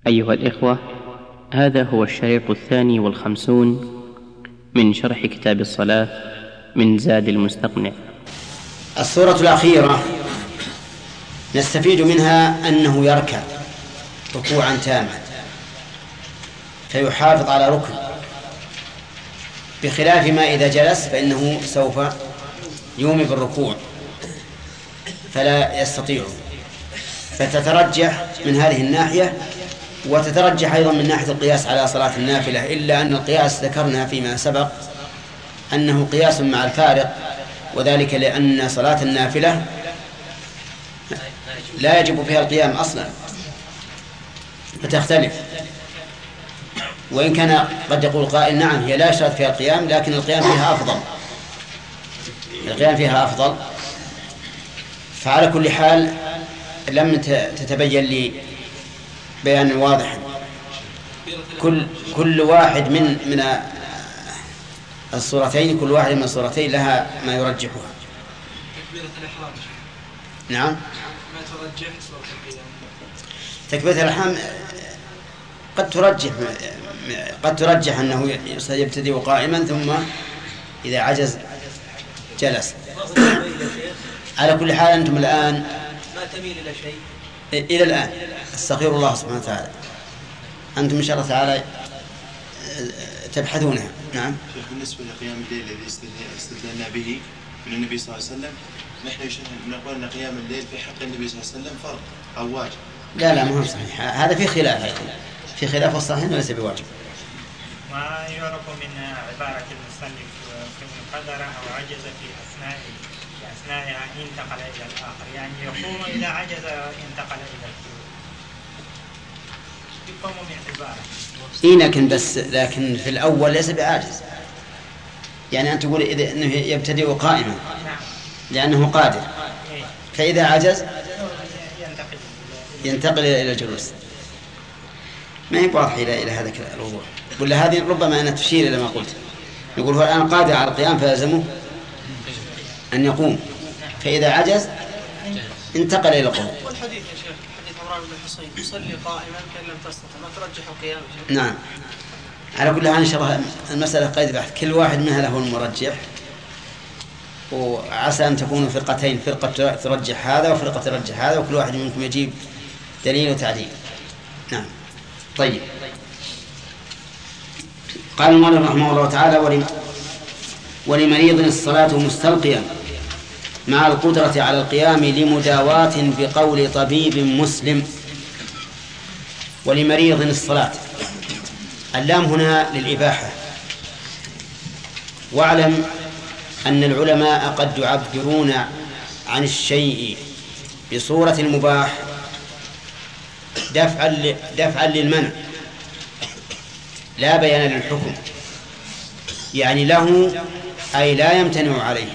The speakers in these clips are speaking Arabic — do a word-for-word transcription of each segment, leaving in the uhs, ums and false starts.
أيها الإخوة، هذا هو الشريط الثاني والخمسون من شرح كتاب الصلاة من زاد المستقنع. السورة الأخيرة نستفيد منها أنه يركع ركوعا تاما فيحافظ على ركن، بخلاف ما إذا جلس فإنه سوف يومي بالركوع فلا يستطيع، فتترجح من هذه الناحية، وتترجح أيضا من ناحية القياس على صلاة النافلة، إلا أن القياس ذكرنا فيما سبق أنه قياس مع الفارق، وذلك لأن صلاة النافلة لا يجب فيها القيام أصلا فتختلف. وإن كان قد يقول قائل نعم هي لا يشترط فيها القيام، لكن القيام فيها أفضل القيام فيها أفضل فعلى كل حال لم تتبين لي بيان واضح. كل كل واحد من من الصورتين كل واحد من الصورتين لها ما يرجحها. تكبيرة الإحرام نعم ما ترجح صورة القيام. تكبيرة الإحرام قد ترجح قد ترجح أنه يبتدئ قائما ثم إذا عجز جلس. على كل حال أنتم الآن ما تميل إلى شيء إلى الآن استغفر الله سبحانه وتعالى، أنتم إن شاء الله تعالى تبحثونها. نعم. شيخ، بالنسبة لقيام الليل الذي استدلنا به من النبي صلى الله عليه وسلم، نحن نقول أن قيام الليل في حق النبي صلى الله عليه وسلم فرض أو واجب. لا لا مهم صحيح، هذا في خلاف في خلاف الصحيح وليس بواجب. ما يعرف من عبارة المصنف في قدر أو عجز في أثناء أثناءها انتقل إلى الآخر، يعني يقوم إذا عجز انتقل إلى الثاني، يقوم من عبارة. إيه لكن بس لكن في الأول ليس بعاجز، يعني أن تقول إذا إنه يبتدئ قائما لأنه قادر، فإذا عجز ينتقل إلى الجلوس. ما هي واضحة إلى إلى هذا الوضوح، ولا هذه ربما أنا تشير إلى ما قلت. يقول هو الآن قادر على القيام فلازمه أن يقوم، فإذا عجز انتقل إلى القوم. والحديث يا شيخ حديث عمران بن الحصين يصلي قائما فإن لم تستطع ما ترجح قيامه. نعم. على كل حال إن شاء الله المسألة قيد بحث، كل واحد منها له المرجح، وعسى أن تكونوا فرقتين، فرقة ترجح هذا وفرقة ترجح هذا، وكل واحد منكم يجيب دليل وتعديل. نعم. طيب. قال المؤلف رحمه الله تعالى: ولمريض الصلاة مستلقيا مع القدرة على القيام لمداواة بقول طبيب مسلم. ولمريض الصلاة، اللام هنا للإباحة. واعلم أن العلماء قد يعبرون عن الشيء بصورة المباح دفعا دفعا للمنع لا بيان للحكم، يعني له أي لا يمتنع عليه،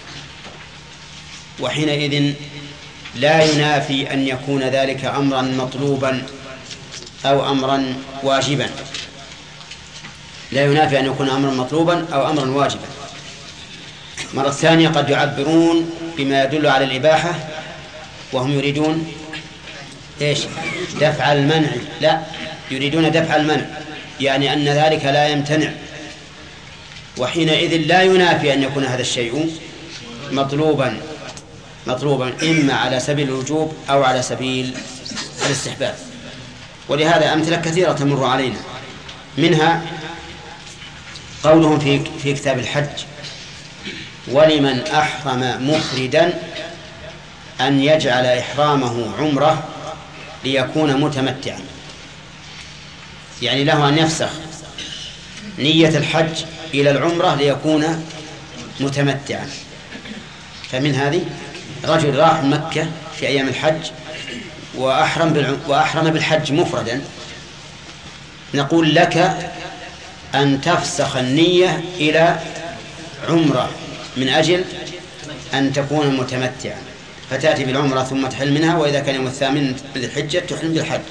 وحينئذ لا ينافي أن يكون ذلك أمرا مطلوبا أو أمرا واجبا، لا ينافي أن يكون أمرا مطلوبا أو أمرا واجبا. مرة ثانية قد يعبرون بما يدل على الإباحة وهم يريدون إيش؟ دفع المنع، لا يريدون دفع المنع، يعني أن ذلك لا يمتنع، وحينئذ لا ينافي أن يكون هذا الشيء مطلوبا مطلوبا إما على سبيل الوجوب أو على سبيل الاستحباب. ولهذا أمثلة كثيرة تمر علينا، منها قولهم في في كتاب الحج: ولمن أحرم مفردا أن يجعل إحرامه عمرة ليكون متمتعا، يعني له أن يفسخ نية الحج إلى العمرة ليكون متمتعا. فمن هذه رجل راح مكة في أيام الحج وأحرم وأحرم بالحج مفردا، نقول لك أن تفسخ النية إلى عمرة من أجل أن تكون متمتعا، فتأتي بالعمرة ثم تحل منها، وإذا كان يوم الثامن من الحجة تحرم بالحج.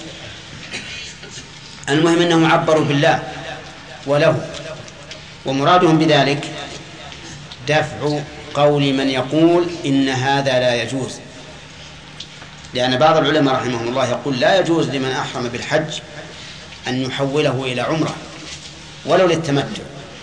المهم أنهم عبروا بالله وله، ومرادهم بذلك دفع قول من يقول إن هذا لا يجوز، لأن بعض العلماء رحمهم الله يقول لا يجوز لمن أحرم بالحج أن يحوله إلى عمرة ولو للتمتع.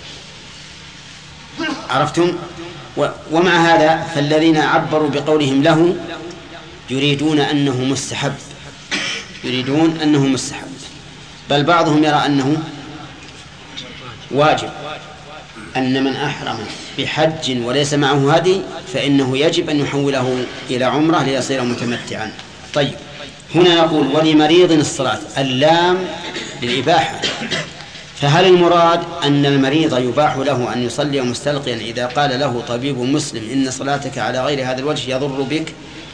عرفتم؟ ومع هذا فالذين عبروا بقولهم له يريدون أنه مستحب، يريدون أنه مستحب، بل بعضهم يرى أنه واجب، أن من أحرم بحج وليس معه هدي فإنه يجب أن يحوله إلى عمرة ليصير متمتعا. طيب، هنا نقول ولمريض الصلاة، اللام للإباحة، فهل المراد أن المريض يباح له أن يصلي مستلقيا إذا قال له طبيب مسلم إن صلاتك على غير هذا الوجه يضر بك،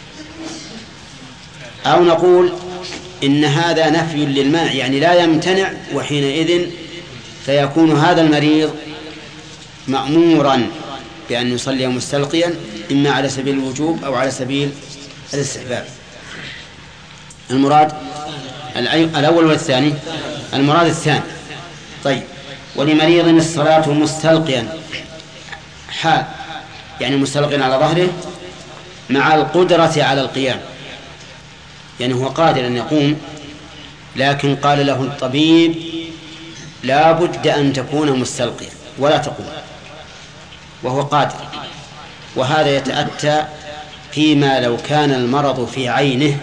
أو نقول إن هذا نفي للمنع يعني لا يمتنع، وحينئذ فيكون هذا المريض مأمورا بأن يصلي مستلقيا إما على سبيل الوجوب أو على سبيل الاستحباب. المراد الأول والثاني، المراد الثاني. طيب، ولمريض الصلاة مستلقيا حال يعني مستلقيا على ظهره مع القدرة على القيام، يعني هو قادر أن يقوم، لكن قال له الطبيب لا بد أن تكون مستلقيا ولا تقوم، وهو قادر. وهذا يتأتى فيما لو كان المرض في عينه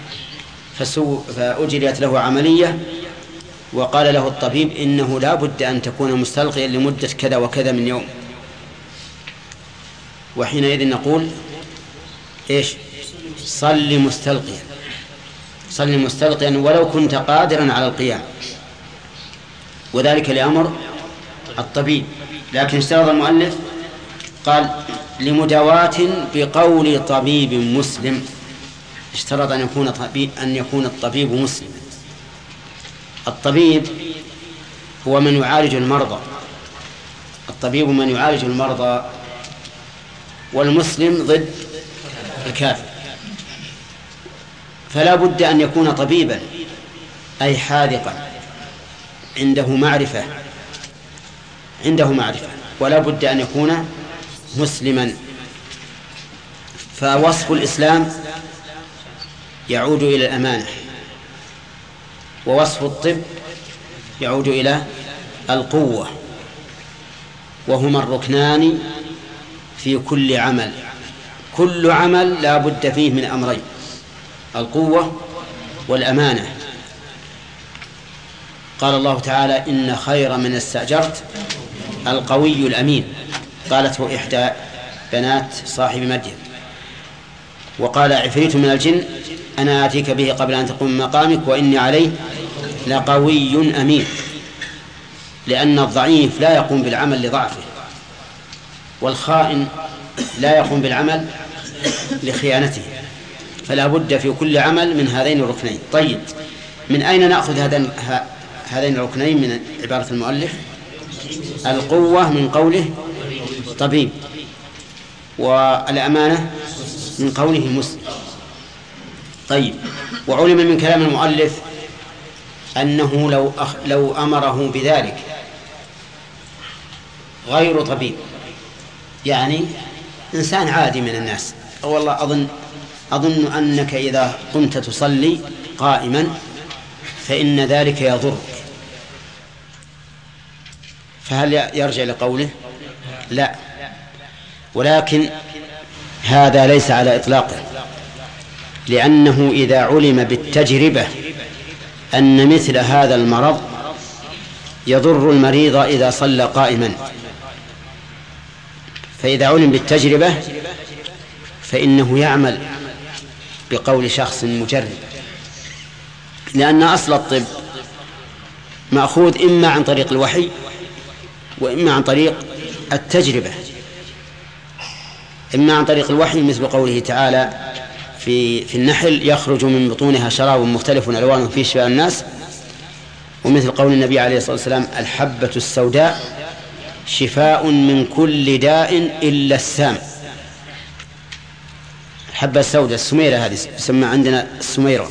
فأجريت له عملية وقال له الطبيب إنه لا بد أن تكون مستلقيا لمدة كذا وكذا من يوم، وحينئذ نقول إيش؟ صل مستلقيا، صل مستلقيا ولو كنت قادرا على القيام، وذلك لأمر الطبيب. لكن اشترط المؤلف قال لمداواة بقول طبيب مسلم، اشترط أن يكون طبيب أن يكون الطبيب مسلم. الطبيب هو من يعالج المرضى، الطبيب من يعالج المرضى، والمسلم ضد الكافر، فلا بد أن يكون طبيبا أي حاذقا عنده معرفة عنده معرفة ولا بد أن يكون مسلما. فوصف الإسلام يعود إلى الأمانة، ووصف الطب يعود إلى القوة، وهما الركنان في كل عمل. كل عمل لا بد فيه من أمرين، القوة والأمانة. قال الله تعالى إن خير من استأجرت القوي الأمين، قالته إحدى بنات صاحب مدين. وقال عفريت من الجن أنا آتيك به قبل أن تقوم من مقامك وإني عليه لقوي أمين، لأن الضعيف لا يقوم بالعمل لضعفه، والخائن لا يقوم بالعمل لخيانته، فلا بد في كل عمل من هذين الركنين. طيب، من أين نأخذ هذين هذين الركنين من عبارة المؤلف؟ القوة من قوله طبيب، والأمانة من قوله مسلم. طيب، وعلم من كلام المؤلف أنه لو أخ لو أمره بذلك غير طبيب، يعني إنسان عادي من الناس، أو والله أظن أظن أنك إذا قمت تصلي قائما فإن ذلك يضرك، فهل يرجع لقوله؟ لا، ولكن هذا ليس على إطلاقه، لأنه إذا علم بالتجربة أن مثل هذا المرض يضر المريض إذا صلى قائما، فإذا علم بالتجربة فإنه يعمل بقول شخص مجرب، لأن أصل الطب مأخوذ إما عن طريق الوحي وإما عن طريق التجربة. إما عن طريق الوحي مثل قوله تعالى في في النحل يخرج من بطونها شراب مختلف ألوانه فيه شفاء الناس، ومثل قول النبي عليه الصلاة والسلام الحبة السوداء شفاء من كل داء إلا السام. الحبة السوداء السميرة هذه تسمى عندنا السميرة،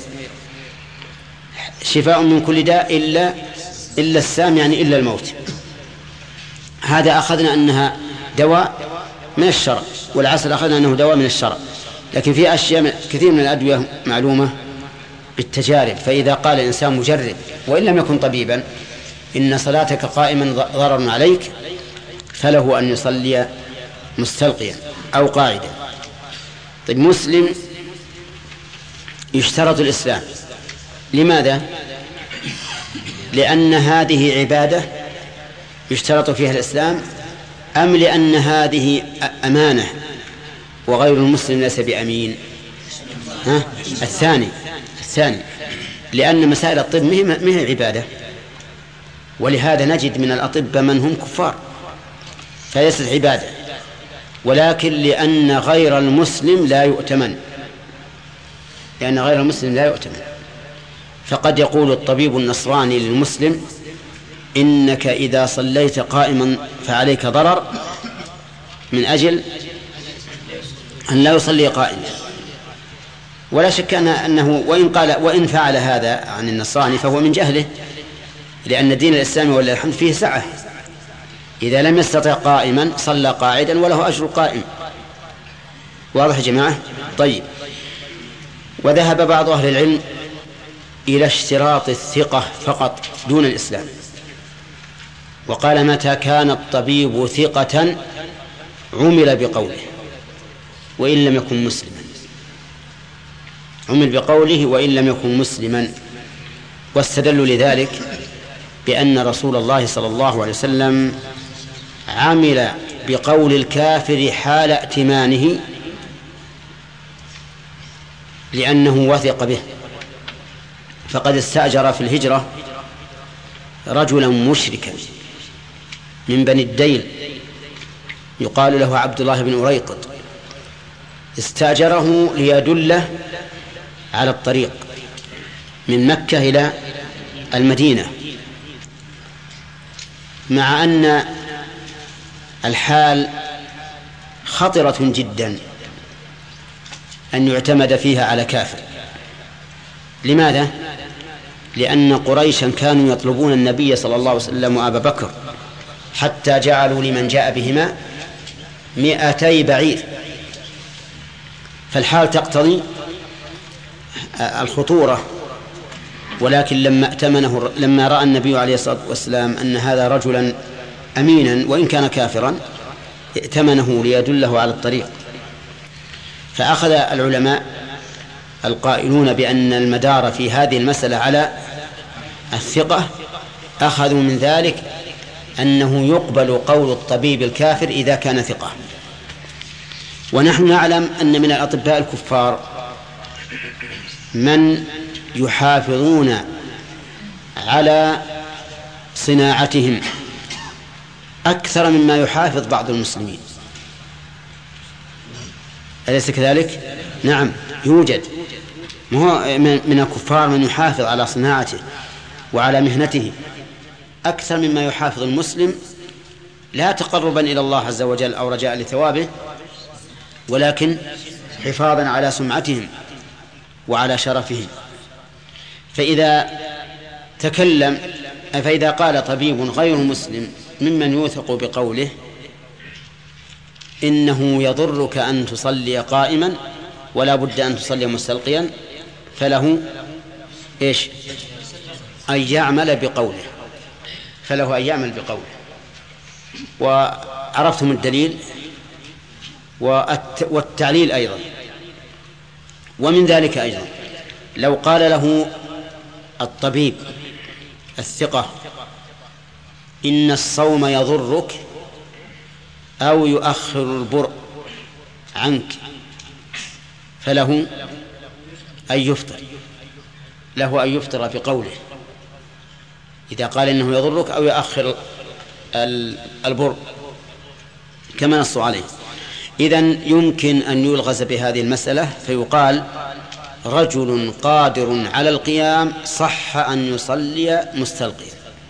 شفاء من كل داء إلا إلا السام يعني إلا الموت. هذا أخذنا أنها دواء من الشرع، والعسل أخذنا أنه دواء من الشرع، لكن في أشياء كثير من الأدوية معلومة بالتجارب. فإذا قال الإنسان مجرب وإن لم يكن طبيبا إن صلاتك قائما ضرر عليك، فله أن يصلي مستلقيا أو قاعدا. طيب، مسلم يشترط الإسلام. لماذا؟ لأن هذه عبادة يشترط فيها الإسلام، أم لأن هذه أمانة وغير المسلم ليس بأمين؟ ها؟ الثاني الثاني لأن مسائل الطب ما هي عبادة، ولهذا نجد من الأطباء من هم كفار فليست عبادة، ولكن لأن غير المسلم لا يؤتمن، لأن غير المسلم لا يؤتمن. فقد يقول الطبيب النصراني للمسلم: إنك إذا صليت قائما فعليك ضرر، من أجل أن لا يصلي قائما. ولا شك أنه وإن قال وإن فعل هذا عن النصراني فهو من جهله، لأن الدين الإسلامي ولله الحمد فيه سعة. إذا لم يستطع قائما صلى قاعدا وله أجر قائم. واضح يا جماعة؟ طيب، وذهب بعض أهل العلم إلى اشتراط الثقة فقط دون الإسلام، وقال: متى كان الطبيب ثقة عمل بقوله وإن لم يكن مسلما، عمل بقوله وإن لم يكن مسلما. واستدلوا لذلك بأن رسول الله صلى الله عليه وسلم عمل بقول الكافر حال ائتمانه لأنه وثق به. فقد استأجر في الهجرة رجلا مشركا من بني الديل يقال له عبد الله بن أريقط، استأجره ليدله على الطريق من مكة إلى المدينة، مع أن الحال خطرة جدا أن يعتمد فيها على كافر. لماذا؟ لأن قريشا كانوا يطلبون النبي صلى الله عليه وسلم وأبا بكر حتى جعلوا لمن جاء بهما مئتي بعير، فالحال تقتضي الخطورة. ولكن لما ائتمنه لما رأى النبي عليه الصلاة والسلام أن هذا رجلا أمينا وإن كان كافرا ائتمنه ليدله على الطريق. فأخذ العلماء القائلون بأن المدار في هذه المسألة على الثقة أخذوا من ذلك أنه يقبل قول الطبيب الكافر إذا كان ثقة. ونحن نعلم أن من الأطباء الكفار من يحافظون على صناعتهم أكثر مما يحافظ بعض المسلمين، أليس كذلك؟ نعم، يوجد من الكفار من يحافظ على صناعته وعلى مهنته أكثر مما يحافظ المسلم، لا تقربا إلى الله عز وجل أو رجاء لثوابه، ولكن حفاظا على سمعتهم وعلى شرفهم. فإذا تكلم فإذا قال طبيب غير مسلم ممن يوثق بقوله إنه يضرك أن تصلي قائما ولا بد أن تصلي مستلقيا، فله إيش؟ أن يعمل بقوله فله أن يعمل بقوله. وعرفتم الدليل والتعليل أيضا. ومن ذلك أيضا لو قال له الطبيب الثقة إن الصوم يضرك أو يؤخر البرء عنك، فله أن يفطر له أن يفطر بقوله إذا قال إنه يضرك أو يؤخر البرء كما نص عليه. إذن يمكن أن يلغز بهذه المسألة فيقال رجل قادر على القيام صح أن يصلي مستلقيا.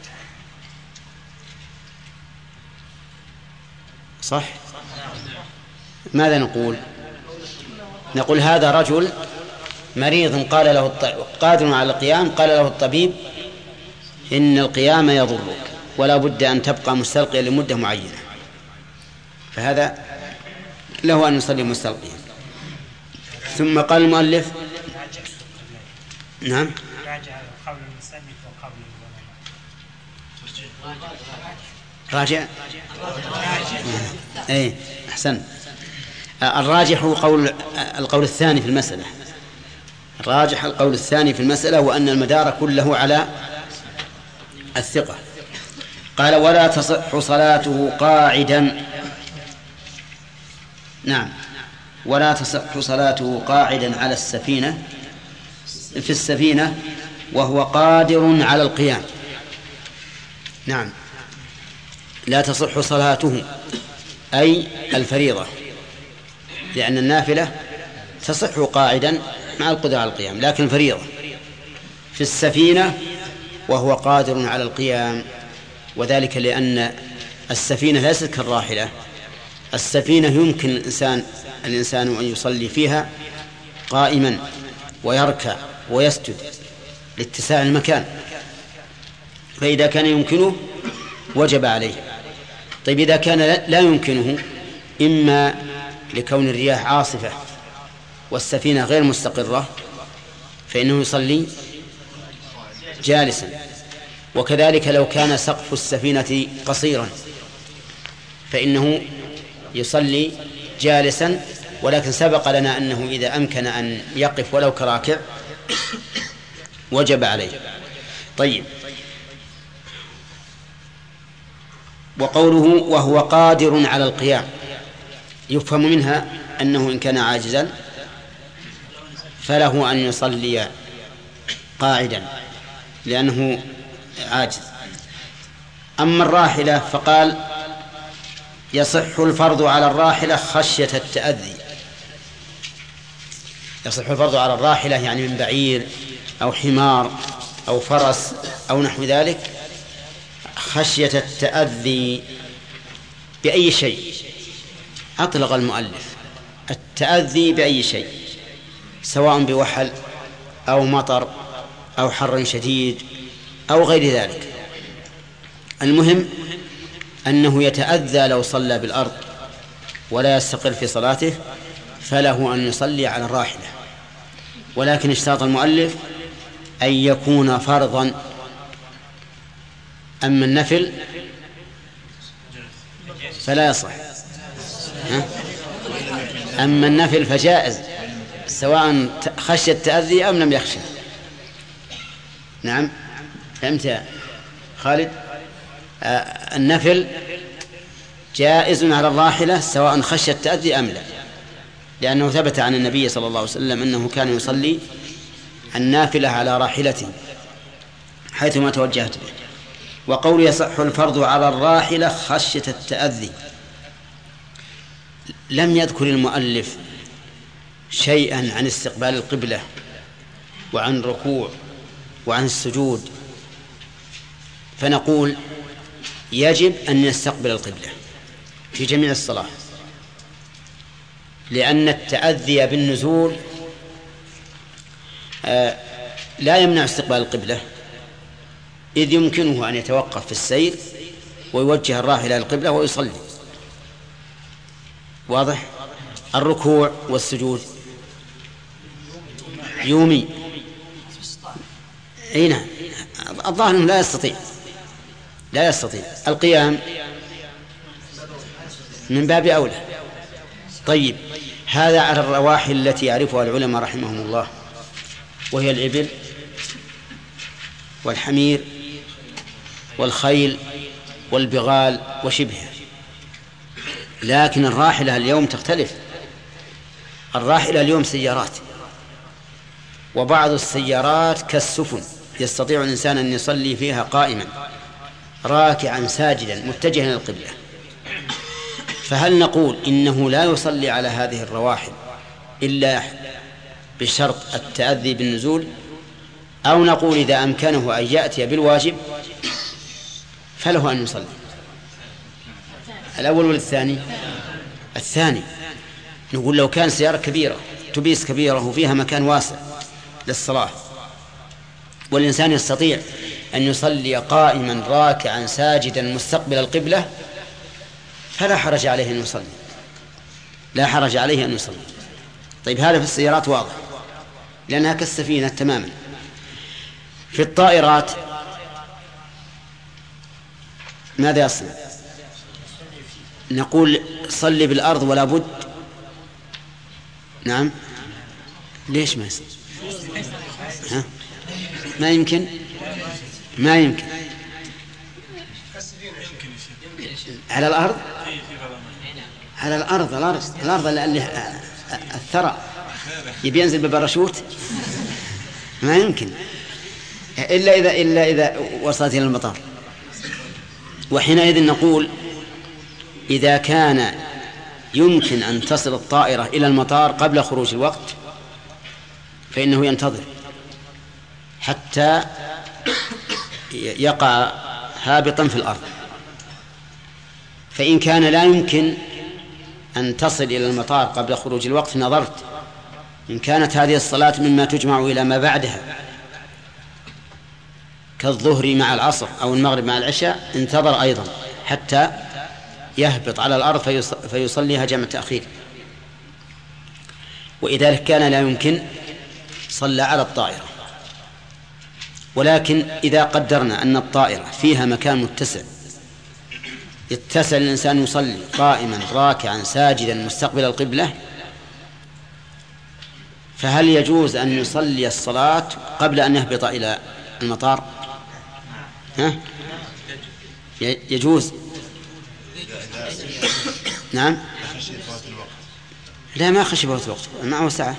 صح؟ ماذا نقول؟ نقول هذا رجل مريض قال له قادر على القيام قال له الطبيب إن القيام يضرك ولا بد أن تبقى مستلقيا لمدة معينة، فهذا له أن يصلي مستلقيا. ثم قال المؤلف نعم. راجع قول المصنف وقول راجع. اي احسن. الراجح هو قول القول الثاني في المسألة. الراجح القول الثاني في المسألة وأن المدار كله على الثقة. قال ولا تصح صلاته قاعدا. نعم، ولا تصح صلاته قاعدا على السفينة في السفينة وهو قادر على القيام. نعم، لا تصح صلاته أي الفريضة، لأن النافلة تصح قاعدا مع القدرة على القيام، لكن الفريضة في السفينة وهو قادر على القيام، وذلك لأن السفينة ليست كالراحلة. السفينة يمكن الإنسان الإنسان أن يصلي فيها قائما ويركع ويسجد لاتساع المكان، فإذا كان يمكنه وجب عليه. طيب إذا كان لا يمكنه، إما لكون الرياح عاصفة والسفينة غير مستقرة، فإنه يصلي جالسا. وكذلك لو كان سقف السفينة قصيرا فإنه يصلي جالسا، ولكن سبق لنا أنه إذا أمكن أن يقف ولو كراكع وجب عليه. طيب، وقوله وهو قادر على القيام يفهم منها أنه إن كان عاجزا فله أن يصلي قاعدا لأنه عاجز. أما الراحلة فقال يصح الفرض على الراحلة خشية التأذي. يصح الفرض على الراحلة يعني من بعير أو حمار أو فرس أو نحو ذلك خشية التأذي بأي شيء. أطلق المؤلف التأذي بأي شيء، سواء بوحل أو مطر أو حر شديد أو غير ذلك. المهم أنه يتأذى لو صلى بالأرض ولا يستقر في صلاته، فله أن يصلي على الراحلة. ولكن اشترط المؤلف أن يكون فرضا. أما النفل فلا يصح. أما النفل فجائز سواء خشي التأذي أم لم يخشى. نعم، فهمت يا خالد؟ آه النفل جائز على الراحلة سواء خشي التأذي أم لا، لأنه ثبت عن النبي صلى الله عليه وسلم أنه كان يصلي النافلة على راحلته حيثما توجهت به. وقول يصح الفرض على الراحلة خشية التأذي، لم يذكر المؤلف شيئا عن استقبال القبلة وعن الركوع وعن السجود، فنقول يجب أن يستقبل القبلة في جميع الصلاة، لأن التأذي بالنزول آه لا يمنع استقبال القبلة، إذ يمكنه أن يتوقف في السير ويوجه الراحلة إلى القبلة ويصلي. واضح؟ الركوع والسجود يومي. أي نعم، الظاهر لا يستطيع لا يستطيع القيام من باب أولى. طيب، هذا على الرواحل التي يعرفها العلماء رحمهم الله، وهي الإبل والحمير والخيل والبغال وشبهها. لكن الراحلة اليوم تختلف. الراحلة اليوم سيارات، وبعض السيارات كالسفن يستطيع الإنسان أن يصلي فيها قائما راكعا ساجدا متجها إلى القبلة. فهل نقول إنه لا يصلي على هذه الرواحل إلا بشرط التأذي بالنزول، أو نقول إذا أمكنه أن يأتي بالواجب فله أن يصلي؟ الأول ولا الثاني؟ الثاني. نقول لو كان سيارة كبيرة تبيس كبيرة وفيها مكان واسع للصلاة والإنسان يستطيع أن يصلي قائما راكعا ساجدا مستقبل القبلة فلا حرج عليه أن يصلي، لا حرج عليه أن يصلي. طيب، هذا في السيارات واضح لأنها كالسفينة تماما. في الطائرات ماذا يصنع؟ نقول صلي بالأرض ولا بد. نعم، ليش ما يصير؟ ها؟ ما يمكن ما يمكن على الأرض على الأرض الأرض الأرض اللي الثرى يبي ينزل بالباراشوت ما يمكن إلا إذا إلا إذا وصلت إلى المطار. وحينئذ نقول إذا كان يمكن أن تصل الطائرة إلى المطار قبل خروج الوقت فإنه ينتظر حتى يقع هابطا في الأرض. فإن كان لا يمكن أن تصل إلى المطار قبل خروج الوقت نظرت إن كانت هذه الصلاة مما تجمع إلى ما بعدها كالظهر مع العصر أو المغرب مع العشاء انتظر أيضا حتى يهبط على الأرض فيصليها جمع تأخير. وإذا كان لا يمكن صلى على الطائرة. ولكن إذا قدرنا أن الطائرة فيها مكان متسع يتسع الإنسان يصلي قائما راكعا ساجدا مستقبل القبلة فهل يجوز أن يصلي الصلاة قبل أن يهبط إلى المطار؟ ها؟ يجوز. نعم. لا ما خشي فوت الوقت معه ساعة.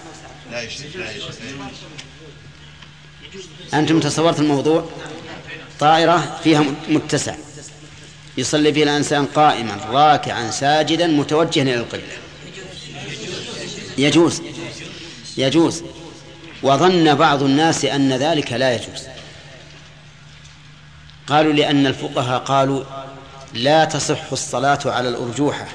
أنتم تصورت الموضوع طائرة فيها متسع يصلي فيها الإنسان قائما راكعا ساجدا متوجها إلى القبلة يجوز يجوز. وظن بعض الناس أن ذلك لا يجوز. قالوا لأن الفقهاء قالوا لا تصح الصلاة على الأرجوحة.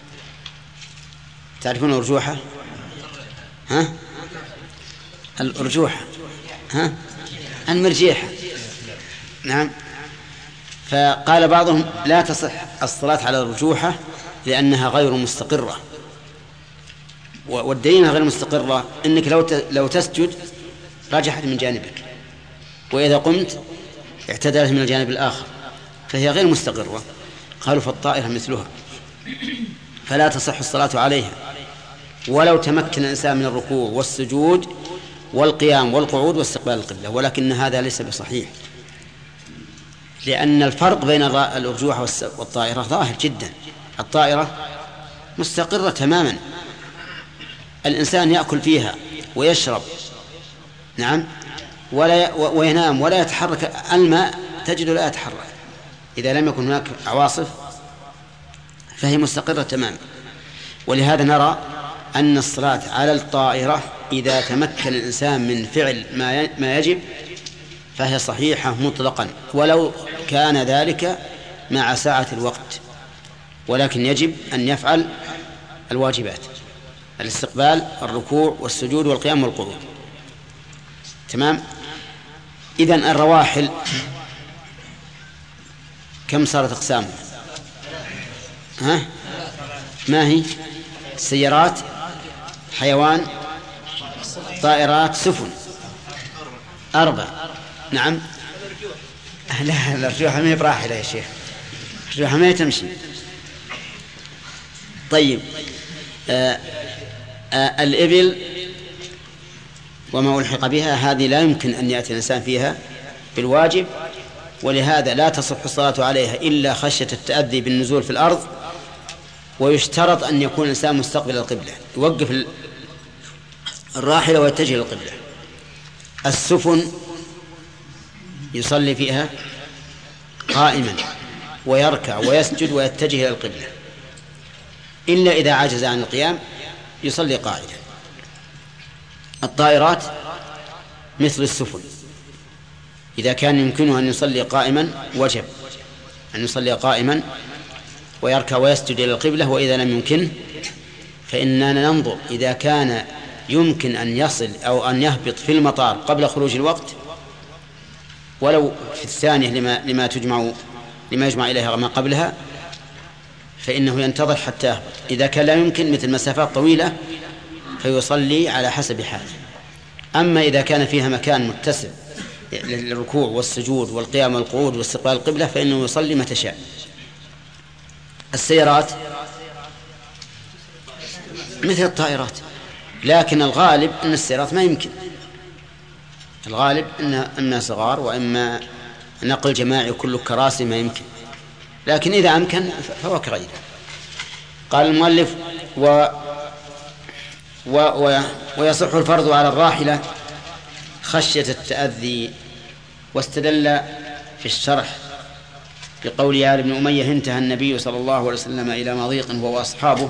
تعرفون الأرجوحة؟ ها؟ الأرجوحة ها؟ المرجيحة. نعم. فقال بعضهم لا تصح الصلاة على الأرجوحة لأنها غير مستقرة. والدليل غير مستقرة إنك لو لو تسجد رجحت من جانبك وإذا قمت اعتدلت من الجانب الآخر فهي غير مستقرة. قالوا فالطائرة مثلها فلا تصح الصلاة عليها ولو تمكن الإنسان من الركوع والسجود والقيام والقعود واستقبال القبلة. ولكن هذا ليس بصحيح لأن الفرق بين الأرجوحة والطائرة ظاهر جدا. الطائرة مستقرة تماما الإنسان يأكل فيها ويشرب نعم ولا وينام ولا يتحرك. الماء تجد لا يتحرك إذا لم يكن هناك عواصف فهي مستقرة تماما. ولهذا نرى أن الصلاة على الطائرة إذا تمكن الإنسان من فعل ما يجب فهي صحيحة مطلقا ولو كان ذلك مع ساعة الوقت. ولكن يجب أن يفعل الواجبات الاستقبال الركوع والسجود والقيام والقعود. تمام. إذن الرواحل كم صارت أقسام؟ ها؟ ما هي؟ سيارات حيوان طائرات سفن أربع. نعم. لا الأرجوحة ما هي براحلة يا شيخ الأرجوحة ما تمشي. طيب آه آه الإبل وما ألحق بها هذه لا يمكن أن يأتي الإنسان فيها بالواجب ولهذا لا تصح الصلاة عليها إلا خشية التأذي بالنزول في الأرض. ويشترط أن يكون الإنسان مستقبل القبلة يوقف الراحلة ويتجه للقبلة. السفن يصلي فيها قائما ويركع ويسجد ويتجه إلى القبلة إلا إذا عجز عن القيام يصلي قاعدا. الطائرات مثل السفن إذا كان يمكنه أن يصلي قائما وجب أن يصلي قائما ويركع ويسجد إلى القبلة. وإذا لم يمكن فإننا ننظر إذا كان يمكن أن يصل أو أن يهبط في المطار قبل خروج الوقت ولو في الثانية لما, لما تجمع لما يجمع إليها ما قبلها فإنه ينتظر حتى يهبط. إذا كان لا يمكن مثل مسافات طويلة فيصلي على حسب حاله. أما إذا كان فيها مكان متسع للركوع والسجود والقيام والقعود واستقبال القبلة فإنه يصلي متى شاء. السيارات مثل الطائرات، لكن الغالب أن السيارات ما يمكن، الغالب أن أنها صغار وإما نقل جماعي كله كراسي ما يمكن، لكن إذا أمكن فهو كغيره. قال المؤلف و و و ويصح الفرض على الراحلة خشية التأذي. واستدل في الشرح بقول يا ابن أمية انتهى النبي صلى الله عليه وسلم إلى مضيق هو وأصحابه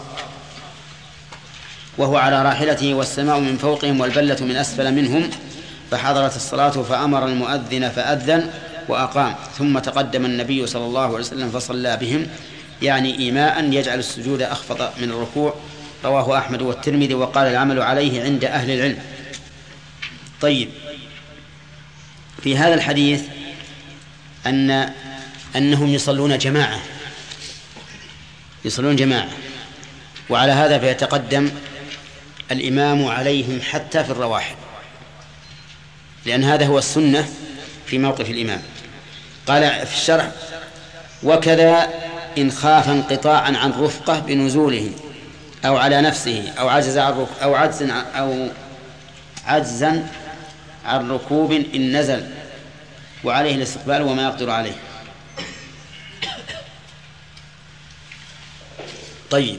وهو على راحلته والسماء من فوقهم والبلة من أسفل منهم فحضرت الصلاة فأمر المؤذن فأذن وأقام ثم تقدم النبي صلى الله عليه وسلم فصلى بهم، يعني إيماء يجعل السجود أخفض من الركوع. رواه أحمد والترمذي وقال العمل عليه عند أهل العلم. طيب، في هذا الحديث أن أنهم يصلون جماعة يصلون جماعة وعلى هذا فيتقدم الإمام عليهم حتى في الرواحل، لأن هذا هو السنة في موقف الإمام. قال في الشرح وكذا إن خاف انقطاعا عن رفقة بنزوله أو على نفسه أو عجز عن أو عجز أو عجزا عن ركوب إن نزل وعليه الاستقبال وما يقدر عليه. طيب،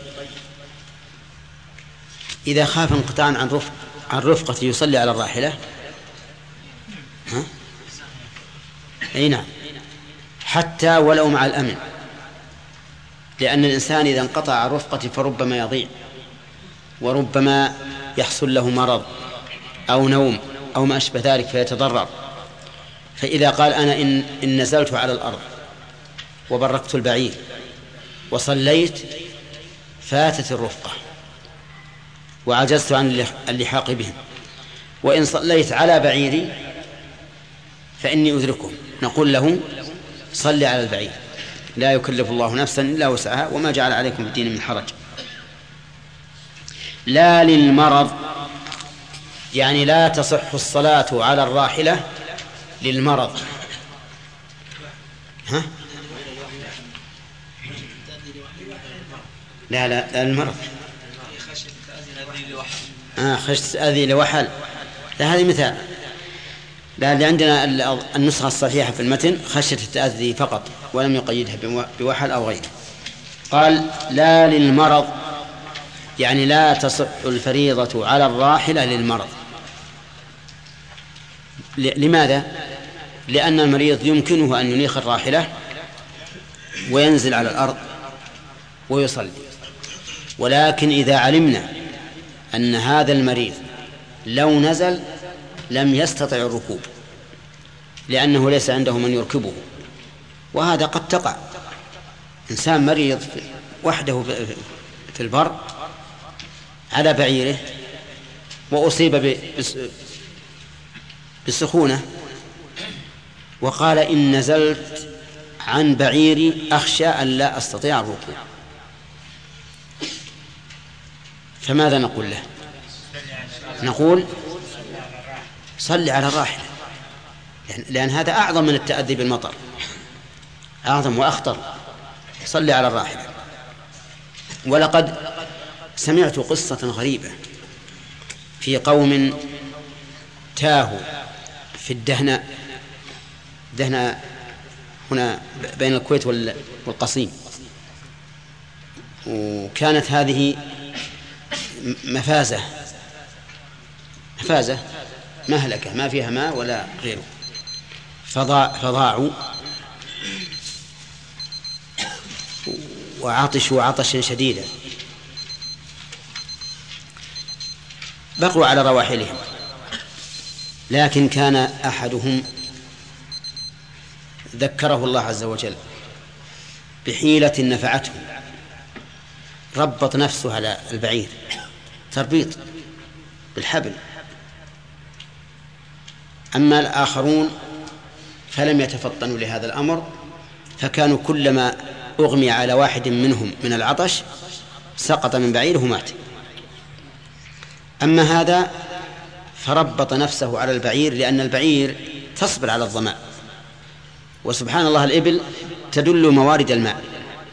إذا خاف انقطاعا عن رفق عن رفقة يصلي على الراحلة، ها؟ أي نعم، حتى ولو مع الأمن، لأن الإنسان إذا انقطع عن رفقته فربما يضيع وربما يحصل له مرض أو نوم أو ما أشبه ذلك فيتضرر. فإذا قال أنا إن, إن نزلت على الأرض وبركت البعير وصليت فاتت الرفقة وعجزت عن اللحاق بهم، وإن صليت على بعيري فإني أدركه، نقول له صل على البعير، لا يكلف الله نفسا إلا وسعها وما جعل عليكم في الدين من حرج. لا للمرض، يعني لا تصح الصلاة على الراحلة للمرض. ها؟ لا لا لا المرض آه خشية أذي لوحل، لا هذه مثال. لا، اللي عندنا النسخة الصحيحة في المتن خشية التأذي فقط ولم يقيدها بوحل أو غيره. قال لا للمرض، يعني لا تصح الفريضة على الراحلة للمرض. لماذا؟ لأن المريض يمكنه أن ينيخ الراحلة وينزل على الأرض ويصلي، ولكن إذا علمنا أن هذا المريض لو نزل لم يستطع الركوب لأنه ليس عنده من يركبه، وهذا قد تقع، إنسان مريض وحده في البر على بعيره وأصيب بسخونة وقال إن نزلت عن بعيري أخشى أن لا أستطيع الركوب، فماذا نقول له؟ نقول صل على الراحلة، لأن هذا أعظم من التأذي بالمطر، أعظم وأخطر. صل على الراحلة. ولقد سمعت قصة غريبة في قوم تاهوا في الدهناء، دهناء هنا بين الكويت والقصيم، وكانت هذه مفازة مفازة مهلكة ما فيها ماء ولا غيره، فضاع فضاعوا وعطشوا عطشا شديدا، بقوا على رواحلهم، لكن كان أحدهم ذكره الله عز وجل بحيلة نفعته، ربط نفسه على البعير تربيط بالحبل. أما الآخرون فلم يتفطنوا لهذا الأمر، فكانوا كلما أغمي على واحد منهم من العطش سقط من بعيره ومات. أما هذا فربط نفسه على البعير، لأن البعير تصبر على الظمأ. وسبحان الله الإبل تدل موارد الماء،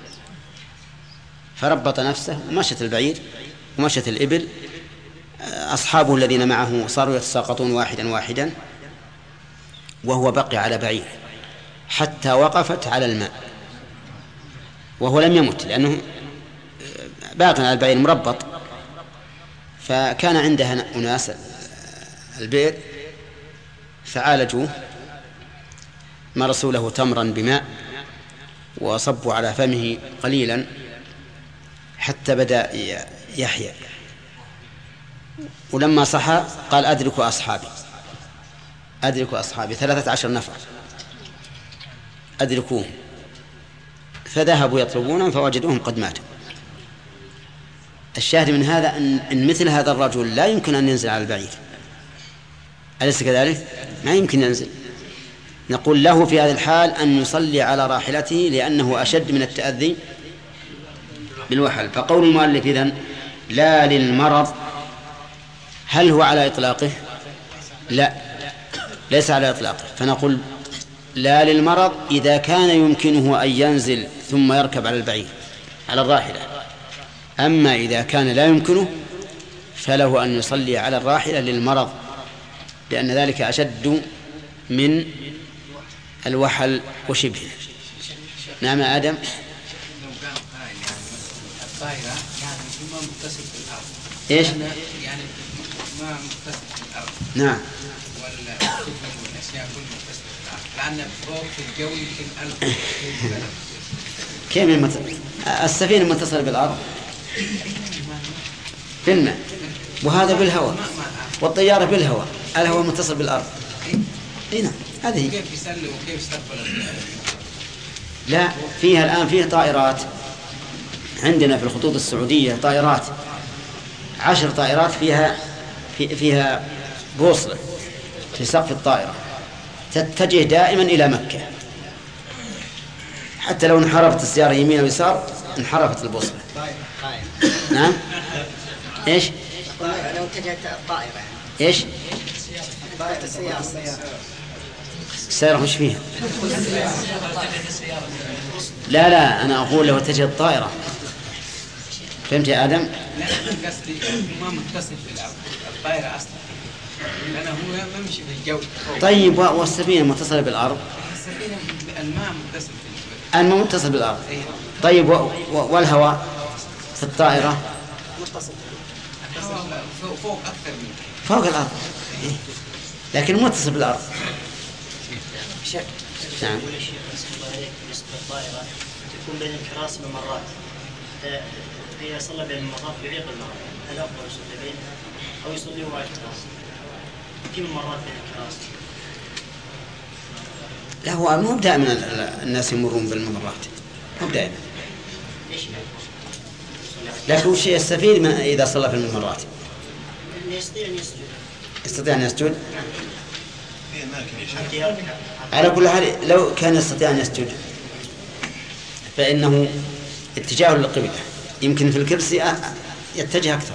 فربط نفسه ومشت البعير ومشت الإبل، أصحابه الذين معه صاروا يتساقطون واحدا واحدا وهو بقي على بعير حتى وقفت على الماء وهو لم يمت لأنه باق على البعير مربط. فكان عندها أناس البئر فعالجوه، مرسوا له تمرا بماء وصبوا على فمه قليلا حتى بدأ يحيى، ولما صحى قال أدركوا أصحابي أدركوا أصحابي ثلاثة عشر نفر أدركوهم، فذهبوا يطلبونهم فوجدوهم قد ماتوا. الشاهد من هذا أن مثل هذا الرجل لا يمكن أن ينزل على البعير، أليس كذلك؟ ما يمكن ينزل. نقول له في هذا الحال أن يصلي على راحلته لأنه أشد من التأذي بالوحل. فقول المؤلف إذن لا للمرض، هل هو على إطلاقه؟ لا، ليس على إطلاقه. فنقول لا للمرض إذا كان يمكنه أن ينزل ثم يركب على البعير على الراحلة. أما إذا كان لا يمكنه فله أن يصلي على الراحلة للمرض، لأن ذلك أشد من الوحل وشبهه. نعم آدم. الطائرة يعني ما متصل بالأرض. إيش؟ يعني ما متصل بالأرض. نعم. والأشياء كلها متصل بالأرض، لأن فوق في الجو يمكن ألف. كيف المت... السفينة متصلة بالأرض في الماء، وهذا بالهواء، والطيارة بالهواء، الهواء متصل بالأرض. إيه نعم هذه. كيف يسلم وكيف يستقبل؟ لا، فيها الآن فيه طائرات عندنا في الخطوط السعودية، طائرات عشر طائرات فيها في فيها بوصلة في سقف الطائرة تتجه دائما إلى مكة، حتى لو انحرفت السيارة يمين أو يسار انحرفت البوصلة. نعم. إيش؟ لو اتجهت الطائرة يعني. إيش؟ السيارة. السيارة مش فيها. لا لا أنا أقول لو اتجهت الطائرة. فهمت يا آدم؟ لا قصدي ما متصل بالأرض الطائرة أصلا، لأنه هو ما يمشي في الجو. طيب والسفينة متصلة بالأرض؟ السفينة الماء متصل بالأرض. الماء متصل بالأرض. طيب والهواء في الطائرة متصل فوق أكثر من فوق الأرض، لكن متصل بالأرض. نعم. بالنسبة للطائرة تكون بين الكراسي ممرات، فإذا صلى بين الممرات يعيق المرأة، هل أفضل يصلي بينها أو يصلي وراء الكراسي؟ في ممرات بين الكراسي. لا هو مو دائما الناس يمرون بالممرات، مو دائما. لكن وش يستفيد من إذا صلى في الممرات؟ يستطيع أن يسجد. يستطيع أن يسجد؟ على كل حال لو كان يستطيع أن يسجد فإنه اتجاه للقبلة، يمكن في الكرسي يتجه أكثر.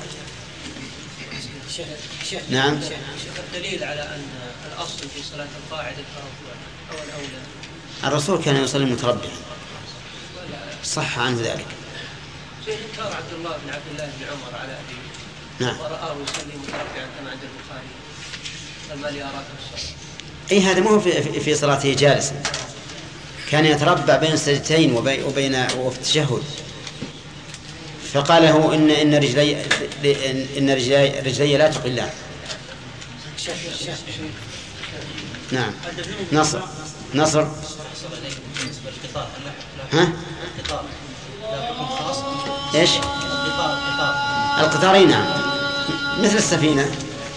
نعم. الدليل على أن الأصل في صلاة القاعدة الأفضل أو الأولى. الرسول كان يصلي متربعا، صح عنه ذلك. شيخ كان عبد الله بن عبد الله بن عمر على أبيه. نعم. ورآه يصلي متربعا كما عند البخاري. فما لي أراك الصلاة. أي هذا مو في في صلاته جالسا، كان يتربع بين السجدتين وبين وفي التشهد، فقال له إن إن رجلي إن رجلي رجلي لا تقلان. نعم. نصر نصر. ها؟ إيش؟ القطارين نعم، مثل السفينة.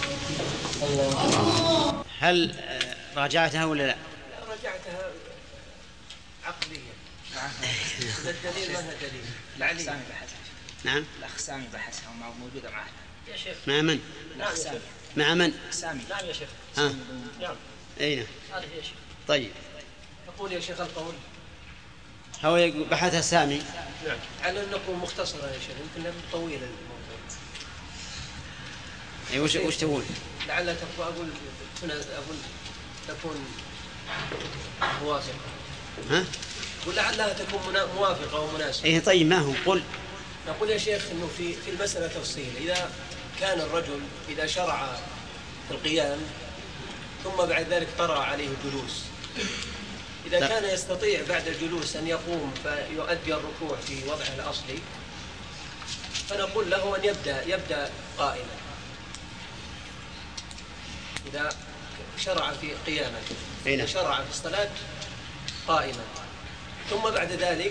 هل راجعتها ولا لا؟ راجعتها عقليا. الدليل ما هو دليل. العلي سامي بحث. نعم. الأخ سامي بحثها موجودة معه. يا شيخ. مع من؟ نعم سامي. مع من؟ سامي. نعم يا شيخ. ها. نعم. أين؟ هذه يا شيخ. طيب. أقول يا شيخ القول. هو بحثها سامي. نعم. على أن نكون مختصرة يا شيخ، يمكن طويلة الموضوع. أي وش وش تقول؟ لعل تكون أقول هنا أقول تكون موافقة. ها؟ ولعلها تكون منا- موافقة ومناسبة. إيه طيب ما هو قل. نقول يا شيخ إنه في في المسألة تفصيل. إذا كان الرجل إذا شرع في القيام ثم بعد ذلك طرأ عليه الجلوس، إذا لا. كان يستطيع بعد الجلوس أن يقوم فيؤدي الركوع في وضعه الأصلي، فنقول له أن يبدأ يبدأ قائما. إذا شرع في قيامه، إذا شرع في الصلاة قائما ثم بعد ذلك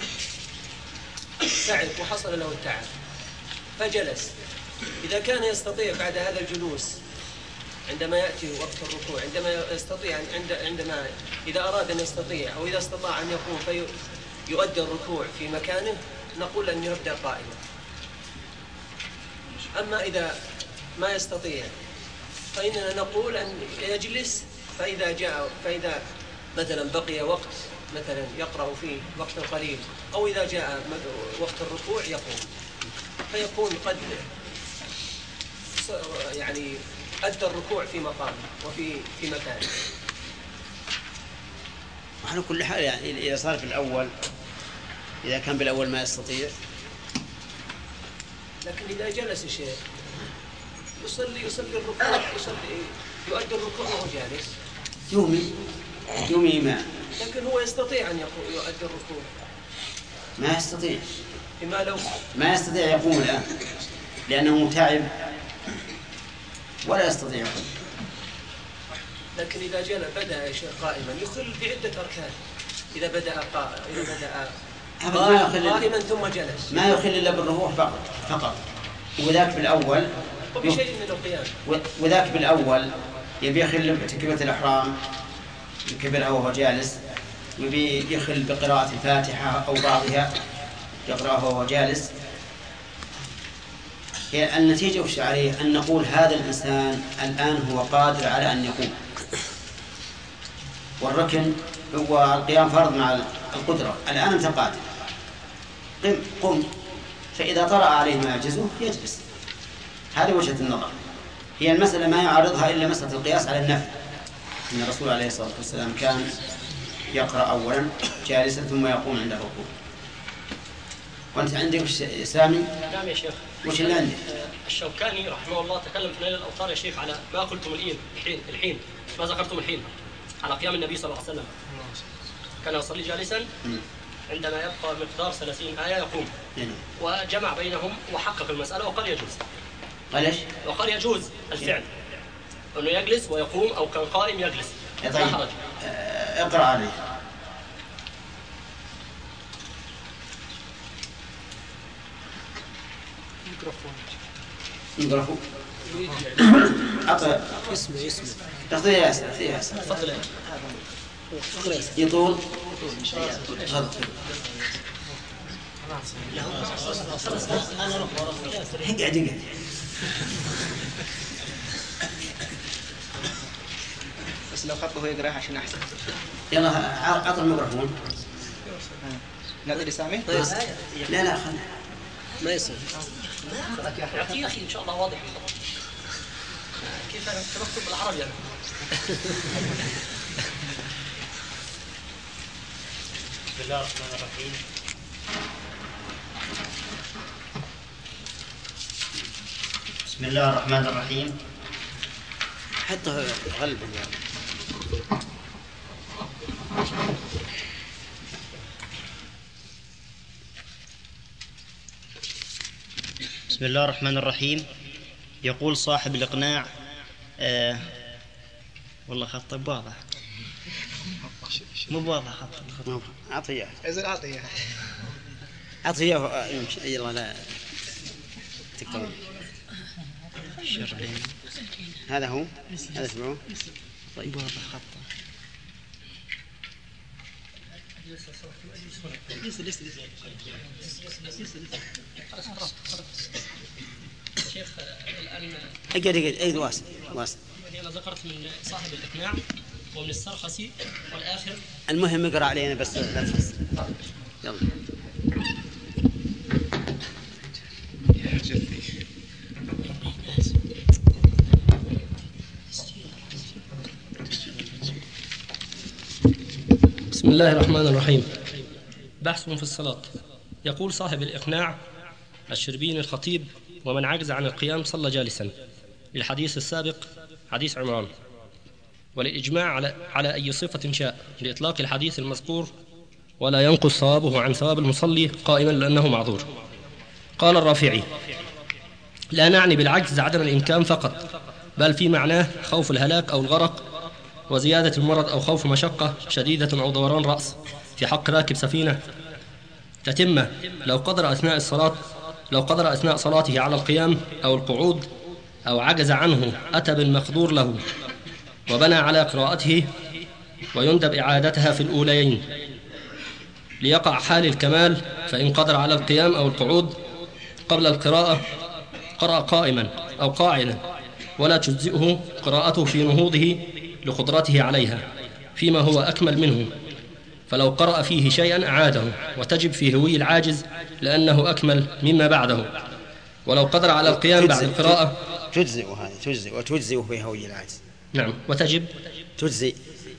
تعب وحصل له التعب فجلس، إذا كان يستطيع بعد هذا الجلوس عندما يأتي وقت الركوع، عندما يستطيع عند عندما إذا أراد أن يستطيع أو إذا استطاع أن يقوم فيؤدي الركوع في مكانه، نقول أن يبدأ قائما. أما إذا ما يستطيع فإننا نقول أن يجلس، فإذا جاء فإذا مثلا بقي وقت مثلا يقرأ فيه وقت قليل، أو إذا جاء وقت الركوع يقوم، فيكون قد يعني أدى الركوع في مقامه وفي في مكانه. وعلى كل حال يعني إذا صار في الأول، إذا كان بالأول ما يستطيع، لكن إذا جلس شيء يصلي يصلي الركوع يصلي يؤدي الركوع وهو جالس يومي يومي ما، لكن هو يستطيع أن يؤدي الركوع. ما يستطيع. بما لو ما يستطيع يقوم الآن لأنه تعب ولا يستطيع يقوم. لكن إذا جاء بدأ شيء قائما يخل بعدة أركان. إذا بدأ قائما إذا بدأ قائما ثم جلس ما يخل إلا بالركوع فقط فقط وذاك بالأول وبشيء من القيام. وذاك بالأول يبي يخل بتكبيرة الإحرام يكبرها وهو جالس، ويبي يخل بقراءة الفاتحة أو بعضها يقرأها وهو جالس. النتيجة وش عليه؟ أن نقول هذا الإنسان الآن هو قادر على أن يقوم، والركن هو القيام فرض مع القدرة. الآن أنت قادر، قم قم، فإذا طرأ عليه ما يعجزه يجلس. هذه وجهة النظر. هي المسألة ما يعارضها إلا مسألة القياس على النفل، إن الرسول عليه الصلاة والسلام كان يقرأ أولا جالسا ثم يقوم عند الركوع. وأنت عندك وش سامي؟ نعم يا شيخ. وش اللي عندك؟ الشوكاني رحمه الله تكلم في نيل الأوطار يا شيخ على ما قلتم الحين الحين الحين ما ذكرتم الحين على قيام النبي صلى الله عليه وسلم. كان يصلي جالسا عندما يبقى مقدار ثلاثين آية يقوم، وجمع بينهم وحقق المسألة وقال يجوز. قال ايش؟ وقال يجوز الفعل انه يجلس ويقوم او كان قائم يجلس. لا حرج. اقرأ عليه. ميكروفون ميكروفون أعطى اسمه اسمه أعطيه يا أسد أعطيه يا أسد تفضل يطول اقعد اقعد بس لو خطه يقرأ عشان أحسن. يلا أعطى الميكروفون. نقدر لسامي؟ لا لا خلنا ما يصير. اعطيه يا أخي إن شاء الله واضح. كيف أنا تكتب بالعربي يعني. بسم الله الرحمن الرحيم. بسم الله الرحمن الرحيم. حتى غلبا يعني. بسم الله الرحمن الرحيم. يقول صاحب الإقناع آه والله خط واضح مو واضح خط. أعطيه أعطيه أعطيه يلا لا تكتب. هذا هو هذا تبعه. طيب واضح خطه. شيخ الآن اقعد اقعد اقعد واصل واصل. أنا ذكرت من صاحب الإقناع ومن السرخسي والآخر. المهم اقرأ علينا بس لا تفصل. يلا. الله الرحمن الرحيم. بحث في الصلاة. يقول صاحب الإقناع الشربيني الخطيب: ومن عجز عن القيام صلى جالسا، للحديث السابق حديث عمران، وللإجماع على, على أي صفة شاء، لإطلاق الحديث المذكور ولا ينقص ثوابه عن ثواب المصلي قائما لأنه معذور. قال الرافعي: لا نعني بالعجز عدم الإمكان فقط، بل في معناه خوف الهلاك أو الغرق، وزيادة المرض، أو خوف مشقة شديدة، أو دوران رأس في حق راكب سفينة. تتمة: لو قدر أثناء الصلاة لو قدر أثناء صلاته على القيام أو القعود أو عجز عنه أتى بالمقدور له وبنى على قراءته، ويندب إعادتها في الأوليين ليقع حال الكمال. فإن قدر على القيام أو القعود قبل القراءة قرأ قائما أو قاعدا، ولا تجزئه قراءته في نهوضه لقدرته عليها فيما هو أكمل منه، فلو قرأ فيه شيئا أعاده، وتجب في هوي العاجز لأنه أكمل مما بعده. ولو قدر على القيام بعد القراءة تجزئ هذه تجزئ وتجزئ في هوي العاجز. نعم. وتجب تجزئ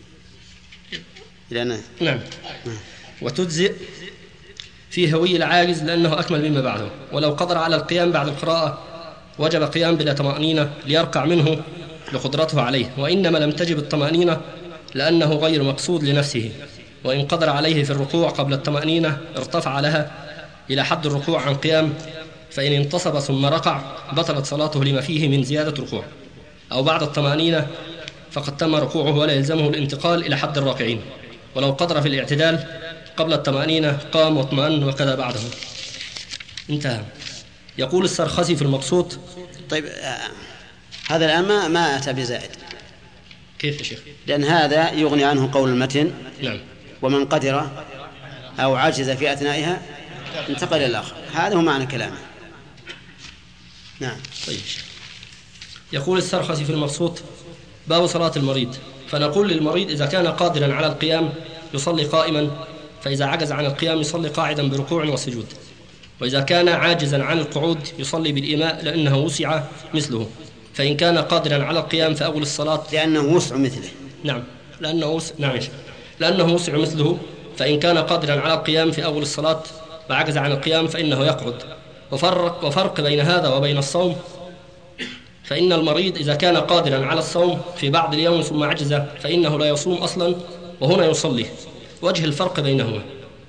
لأنه نعم وتجزئ في هوي العاجز لأنه أكمل مما بعده. ولو قدر على القيام بعد القراءة وجب قيام بلا طمأنينة ليركع منه لقدرته عليه، وإنما لم تجب الطمأنينة لأنه غير مقصود لنفسه. وإن قدر عليه في الركوع قبل الطمأنينة ارتفع لها إلى حد الركوع عن قيام، فإن انتصب ثم ركع بطلت صلاته لما فيه من زيادة ركوع. أو بعد الطمأنينة فقد تم ركوعه ولا يلزمه الانتقال إلى حد الراكعين. ولو قدر في الاعتدال قبل الطمأنينة قام واطمأن، وكذا بعده. انتهى. يقول السرخسي في المبسوط: طيب آه هذا الآن ما, ما أتى بزائد. كيف يا شيخ؟ لأن هذا يغني عنه قول المتن: نعم. ومن قدر أو عجز في أثنائها انتقل إلى الآخر. هذا هو معنى كلامه. نعم. طيب. يقول السرخسي في المبسوط: باب صلاة المريض. فنقول للمريض إذا كان قادرا على القيام يصلي قائما، فإذا عجز عن القيام يصلي قاعدا بركوع وسجود. وإذا كان عاجزا عن القعود يصلي بالإيماء لأنه وسع مثله. فإن كان قادرا على القيام فأول الصلاة لأنه وسع مثله. نعم لأنه وسع نعم لأنه وسع مثله. فإن كان قادرا على القيام في أول الصلاة وعجز عن القيام فإنه يقعد. وفرق, وفرق بين هذا وبين الصوم: فإن المريض إذا كان قادرا على الصوم في بعض اليوم ثم عجز فإنه لا يصوم أصلا، وهنا يصلي. وجه الفرق بينهما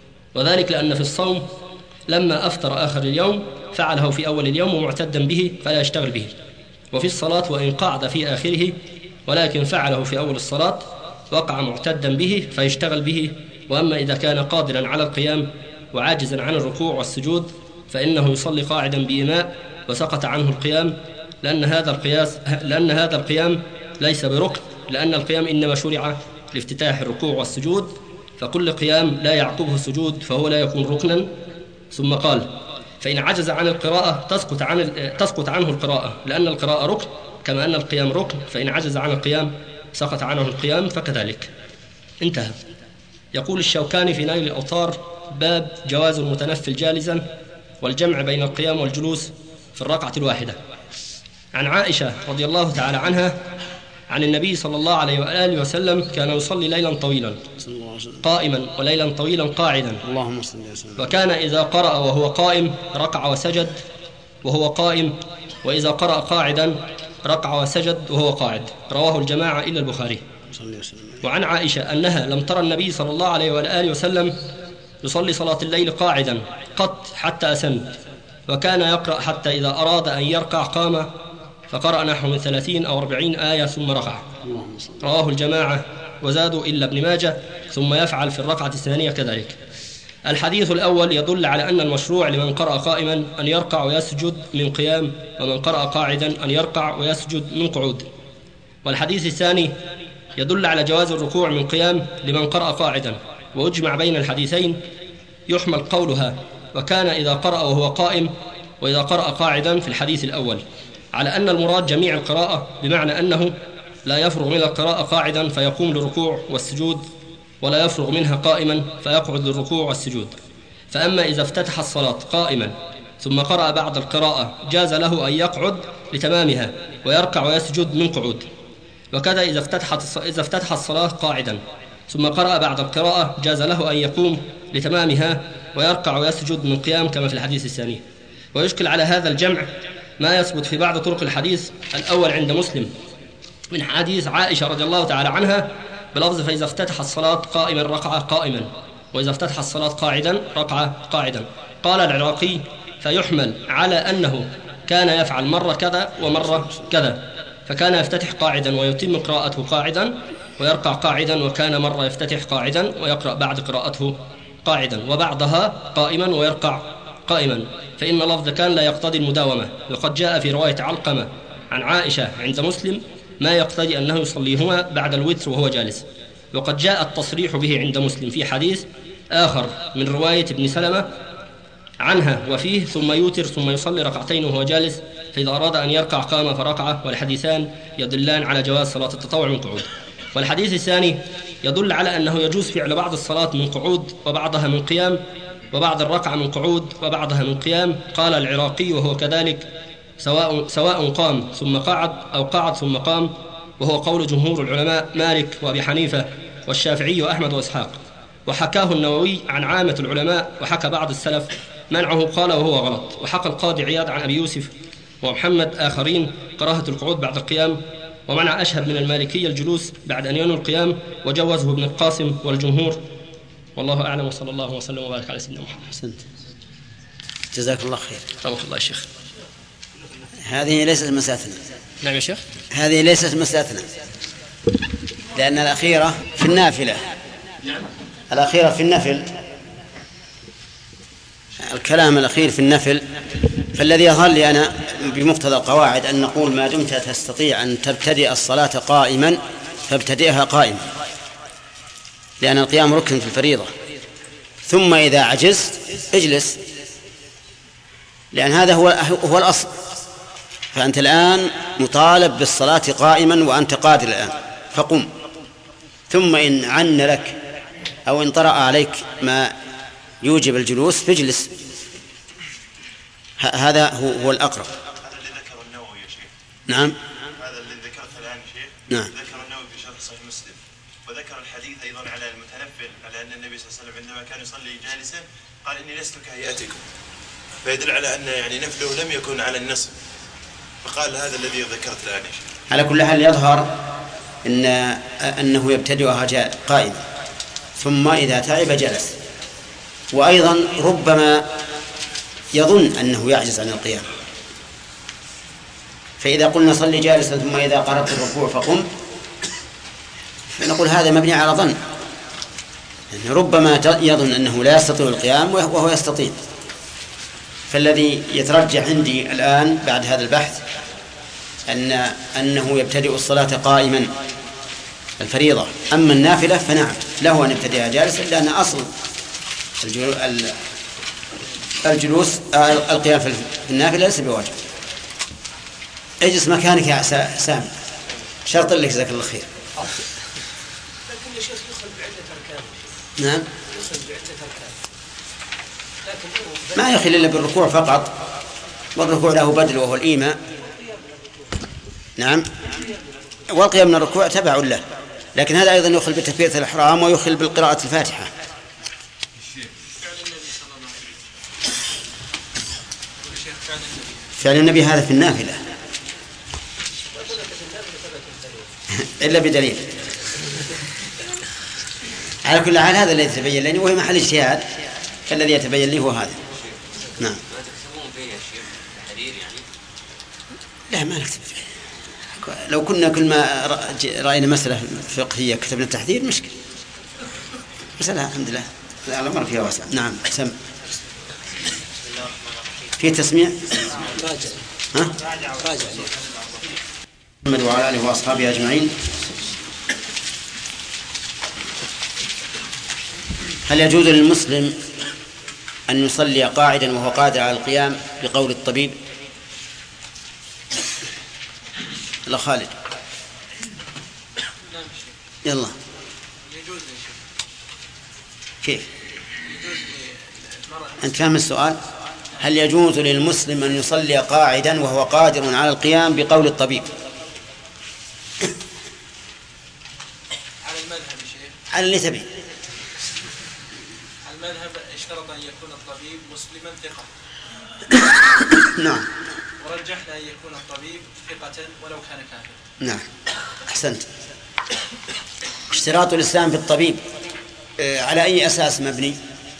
وذلك لأن في الصوم لما أفطر آخر اليوم فعله في أول اليوم معتدا به فلا يشتغل به، وفي الصلاة وإن قعد في آخره ولكن فعله في أول الصلاة وقع معتدا به فيشتغل به. وأما إذا كان قادرا على القيام وعاجزا عن الركوع والسجود فإنه يصلي قاعدا بإيماء وسقط عنه القيام، لأن هذا القياس لأن هذا القيام ليس بركن، لأن القيام إنما شرع لافتتاح الركوع والسجود، فكل قيام لا يعقبه السجود فهو لا يكون ركنا. ثم قال: فإن عجز عن القراءة تسقط عن تسقط عنه القراءة، لأن القراءة ركن كما أن القيام ركن، فإن عجز عن القيام سقط عنه القيام فكذلك. انتهى. يقول الشوكاني في نيل الأوطار: باب جواز المتنفل جالسا والجمع بين القيام والجلوس في الركعة الواحدة. عن عائشة رضي الله تعالى عنها عن النبي صلى الله عليه وآله وسلم كان يصلي ليلا طويلا قائما وليلا طويلا قاعدا، اللهم صل وسلم. وكان إذا قرأ وهو قائم ركع وسجد وهو قائم، وإذا قرأ قاعدا ركع وسجد وهو قاعد. رواه الجماعة إلا البخاري. وعن عائشة أنها لم ترى النبي صلى الله عليه وآله وسلم يصلي صلاة الليل قاعدا قط حتى أسن، وكان يقرأ حتى إذا أراد أن يركع قام فقرأ نحو من ثلاثين أو أربعين آية ثم ركع. رواه الجماعة وزادوا إلا ابن ماجه، ثم يفعل في الركعة الثانية كذلك. الحديث الأول يدل على أن المشروع لمن قرأ قائما أن يركع ويسجد من قيام، ومن قرأ قاعدا أن يركع ويسجد من قعود. والحديث الثاني يدل على جواز الركوع من قيام لمن قرأ قاعدا، وأجمع بين الحديثين يحمل قولها وكان إذا قرأ وهو قائم وإذا قرأ قاعدا في الحديث الأول على أن المراد جميع القراءة، بمعنى أنه لا يفرغ من القراءة قاعدا فيقوم للركوع والسجود، ولا يفرغ منها قائما فيقعد للركوع والسجود. فأما إذا افتتح الصلاة قائما ثم قرأ بعد القراءة جاز له أن يقعد لتمامها ويركع ويسجد من قعود. وكذا إذا افتتحت إذا افتتح الصلاة قاعدا ثم قرأ بعد القراءة جاز له أن يقوم لتمامها ويركع ويسجد من قيام كما في الحديث الثاني. ويشكل على هذا الجمع ما يثبت في بعض طرق الحديث الأول عند مسلم من حديث عائشة رضي الله تعالى عنها بلفظ فإذا افتتح الصلاة قائما ركع قائما، وإذا افتتح الصلاة قاعدا ركع قاعدا. قال العراقي فيحمل على أنه كان يفعل مرة كذا ومرة كذا، فكان يفتتح قاعدا ويتم قراءته قاعدا ويركع قاعدا، وكان مرة يفتتح قاعدا ويقرأ بعد قراءته قاعدا، وبعضها قائما ويركع قائما، فإن لفظ كان لا يقتضي المداومة. وقد جاء في رواية علقمة عن عائشة عند مسلم ما يقتضي أنه يصليهما بعد الوتر وهو جالس. وقد جاء التصريح به عند مسلم في حديث آخر من رواية ابن سلمة عنها وفيه ثم يوتر ثم يصلي ركعتين وهو جالس، فإذا أراد أن يركع قام فركعه. والحديثان يدلان على جواز صلاة التطوع من قعود. والحديث الثاني يدل على أنه يجوز فعل بعض الصلاة من قعود وبعضها من قيام، وبعض الركعة من قعود وبعضها من قيام. قال العراقي وهو كذلك سواء, سواء قام ثم قعد أو قعد ثم قام، وهو قول جمهور العلماء مالك وأبي حنيفة والشافعي وأحمد وإسحاق. وحكاه النووي عن عامة العلماء، وحكى بعض السلف منعه قال وهو غلط. وحكى القاضي عياض عن أبي يوسف ومحمد آخرين كراهة القعود بعد القيام، ومنع أشهب من المالكية الجلوس بعد أن ينوي القيام، وجوزه ابن القاسم والجمهور. والله أعلم، وصلى الله وسلم وبارك على سيدنا محمد. أحسنت، جزاك الله خير. رحمه الله يا شيخ. هذه ليست مسألتنا. نعم يا شيخ. هذه ليست مسألتنا، لأن الأخيرة في النافلة. الأخيرة في النفل، الكلام الأخير في النفل. فالذي يظهر لي أنا بمقتضى القواعد أن نقول ما دمت تستطيع أن تبتدئ الصلاة قائما فابتدئها قائما، لأن القيام ركن في الفريضة. ثم إذا عجزت اجلس، لأن هذا هو هو الأصل. فأنت الآن مطالب بالصلاة قائما وأنت قادر الآن، فقم. ثم إن عن لك أو إن طرأ عليك ما يوجب الجلوس فاجلس. هذا هو, هو الأقرب. هذا اللي ذكر النووي يا شيخ. نعم. هذا اللي ذكرته الآن يا شيخ. نعم. ذكر النووي في شرح صحيح مسلم، وذكر الحديث أيضا على المتنفل، على أن النبي صلى الله عليه وسلم عندما كان يصلي جالسا قال إني لست كهيئتكم، فيدل على أن يعني نفله لم يكن على النصف، فقال هذا الذي ذكرت الآن يا شيخ. على كل حال يظهر إن أنه يبتدئها قائما، ثم إذا تعب جلس. وأيضا ربما يظن أنه يعجز عن القيام، فإذا قلنا صلي جالسا ثم إذا قربت الركوع فقم، فنقول هذا مبني على ظن، يعني ربما يظن أنه لا يستطيع القيام وهو يستطيع. فالذي يترجح عندي الآن بعد هذا البحث أن أنه يبتدئ الصلاة قائما الفريضة. أما النافلة فنعم له أن يبتدئها جالسا، لأن أصل الجلوس القيام في النافلة ليس بواجب. اجلس مكانك يا سامي، شرط لك جزاك الله خير. لكن يا شيخ يدخل بعدة أركان. نعم. يدخل بعدة أركان. ما يخل إلا بالركوع فقط، والركوع له بدل وهو الإيماء. نعم. والقيام من الركوع تبع له، لكن هذا أيضا يخل بتكبيرة الإحرام ويخل بالقراءة الفاتحة. فعل النبي هذا في النافلة إلا بدليل. على كل حال هذا الذي يتبين لي وهي محل اجتهاد، فالذي يتبين لي هو هذا. نعم. لا ما نكتب فيه. لو كنا كل ما رأينا مسألة فقهية كتبنا التحذير مشكلة. مسألة الحمد لله الأمر فيها واسع. نعم. سم. في تسميع. راجع. ها؟ راجع. محمد وعلى آله وأصحابه أجمعين. هل يجوز للمسلم أن يصلي قاعدا وهو قادر على القيام بقول الطبيب؟ لا خالد. يلا. كيف؟ أنت فاهم السؤال؟ هل يجوز للمسلم أن يصلي قاعدا وهو قادر على القيام بقول الطبيب؟ على المذهب شيخ. على اللي تبي. المذهب اشترط أن يكون الطبيب مسلما ثقة. نعم. ورجحنا أن يكون الطبيب ثقة ولو كان كافرا. نعم أحسنت. اشتراط الإسلام في الطبيب على أي أساس مبني؟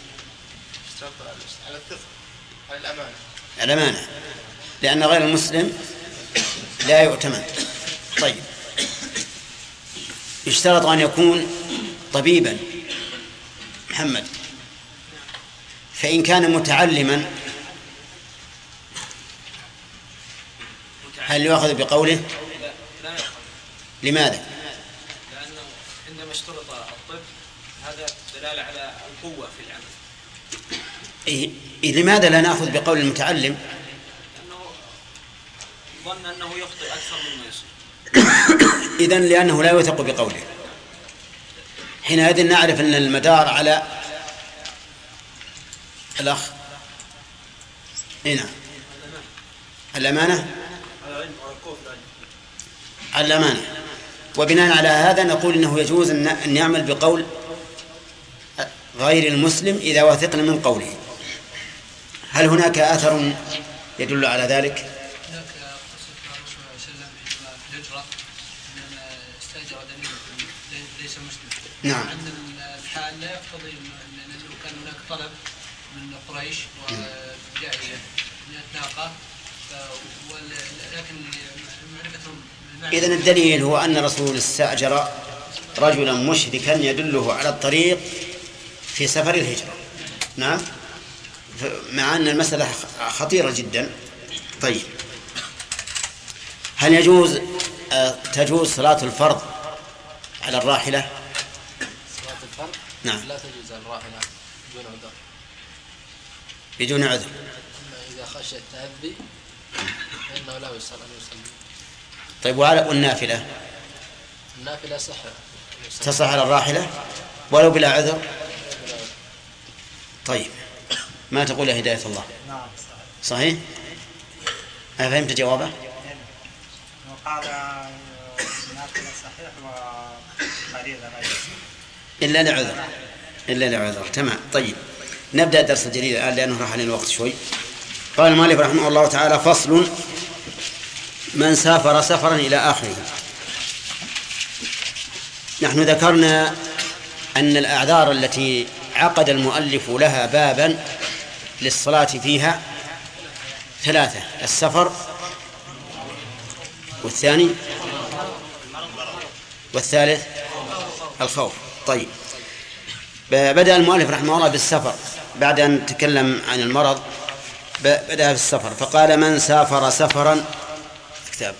على الثقة، على الأمانة. الأمانة، لأن غير المسلم لا يؤتمن. طيب، يشترط أن يكون طبيبا محمد، فإن كان متعلما هل يؤخذ بقوله؟ لا يأخذ. لماذا؟ لأنه عندما اشترط الطب هذا دلالة على القوة في العمل. إيه؟ إيه لماذا لا نأخذ بقول المتعلم؟ لأنه ظن أنه يخطئ أكثر مما يصيب. إذن لأنه لا يوثق بقوله، حينئذ نعرف أن المدار على الأخ هنا الأمانة، على الأمانة. وبناء على هذا نقول إنه يجوز أن يعمل بقول غير المسلم إذا وثقنا من قوله. هل هناك أثر يدل على ذلك؟ هناك قصة الرسول صلى الله عليه وسلم في الهجرة أن استأجر دليل ليس مسلم. نعم. عند الحال لا يقتضي أنه كان هناك طلب من قريش وجائية من الناقة، ولكن معرفتهم. إذن الدليل هو أن الرسول استأجر رجلا مشركا يدله على الطريق في سفر الهجرة. نعم، مع أن المسألة خطيرة جدا. طيب، هل يجوز تجوز صلاة الفرض على الراحلة؟ صلاة الفرض؟ نعم. لا تجوز على الراحلة بدون عذر. بدون عذر. أما إذا خشي التأذي فإنه لا يصلي أن يصلي. طيب، وعلى والنافلة؟ النافلة صح تصح على الراحلة ولو بلا عذر؟ طيب، ما تقول يا هداية الله؟ نعم صحيح. أنا فهمت جوابه. وقال نافلة صحيح وفريضة غير إلا لعذر، إلا لعذر. تمام. طيب، نبدأ الدرس الجديد الآن لأنه راح علينا الوقت شوي. قال المؤلف رحمه الله تعالى: فصل: من سافر سفرا إلى آخره. نحن ذكرنا أن الأعذار التي عقد المؤلف لها بابا للصلاة فيها ثلاثة: السفر، والثاني، والثالث الخوف. طيب، بدأ المؤلف رحمه الله بالسفر بعد أن تكلم عن المرض. بدأ بالسفر فقال: من سافر سفرا، كتاب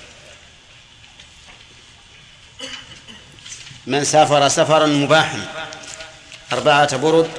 من سافر سفرا مباحا أربعة برد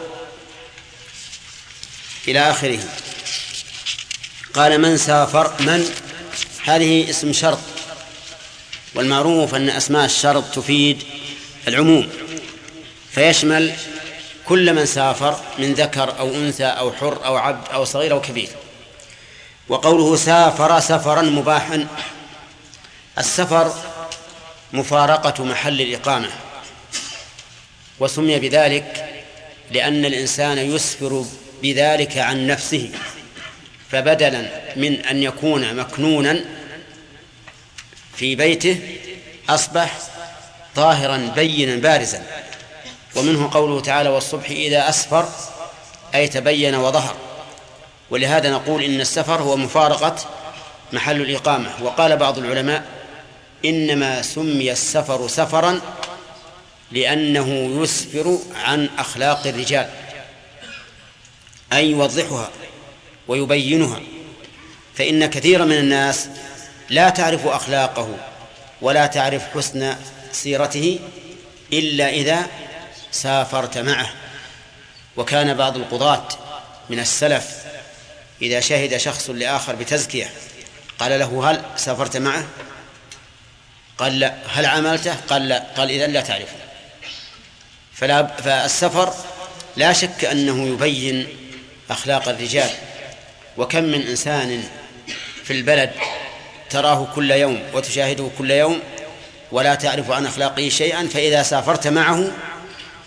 إلى آخره. قال: من سافر، من هذه اسم شرط، والمعروف أن أسماء الشرط تفيد العموم، فيشمل كل من سافر من ذكر أو أنثى أو حر أو عبد أو صغير أو كبير. وقوله سافر سفرا مباحا، السفر مفارقة محل الإقامة، وسمي بذلك لأن الإنسان يسفر بذلك عن نفسه، فبدلا من أن يكون مكنونا في بيته أصبح ظاهرا بينا بارزا. ومنه قوله تعالى: والصبح إذا أسفر، أي تبين وظهر. ولهذا نقول إن السفر هو مفارقة محل الإقامة. وقال بعض العلماء: إنما سمي السفر سفرا لأنه يسفر عن أخلاق الرجال، أي يوضحها ويبينها. فإن كثيرا من الناس لا تعرف أخلاقه ولا تعرف حسن سيرته إلا إذا سافرت معه. وكان بعض القضاة من السلف إذا شهد شخص لآخر بتزكية قال له: هل سافرت معه؟ قال: لا. هل عملته؟ قال: لا. قال: إذن لا تعرفه. فلا فالسفر لا شك أنه يبين أخلاق الرجال. وكم من إنسان في البلد تراه كل يوم وتشاهده كل يوم ولا تعرف عن أخلاقه شيئا، فإذا سافرت معه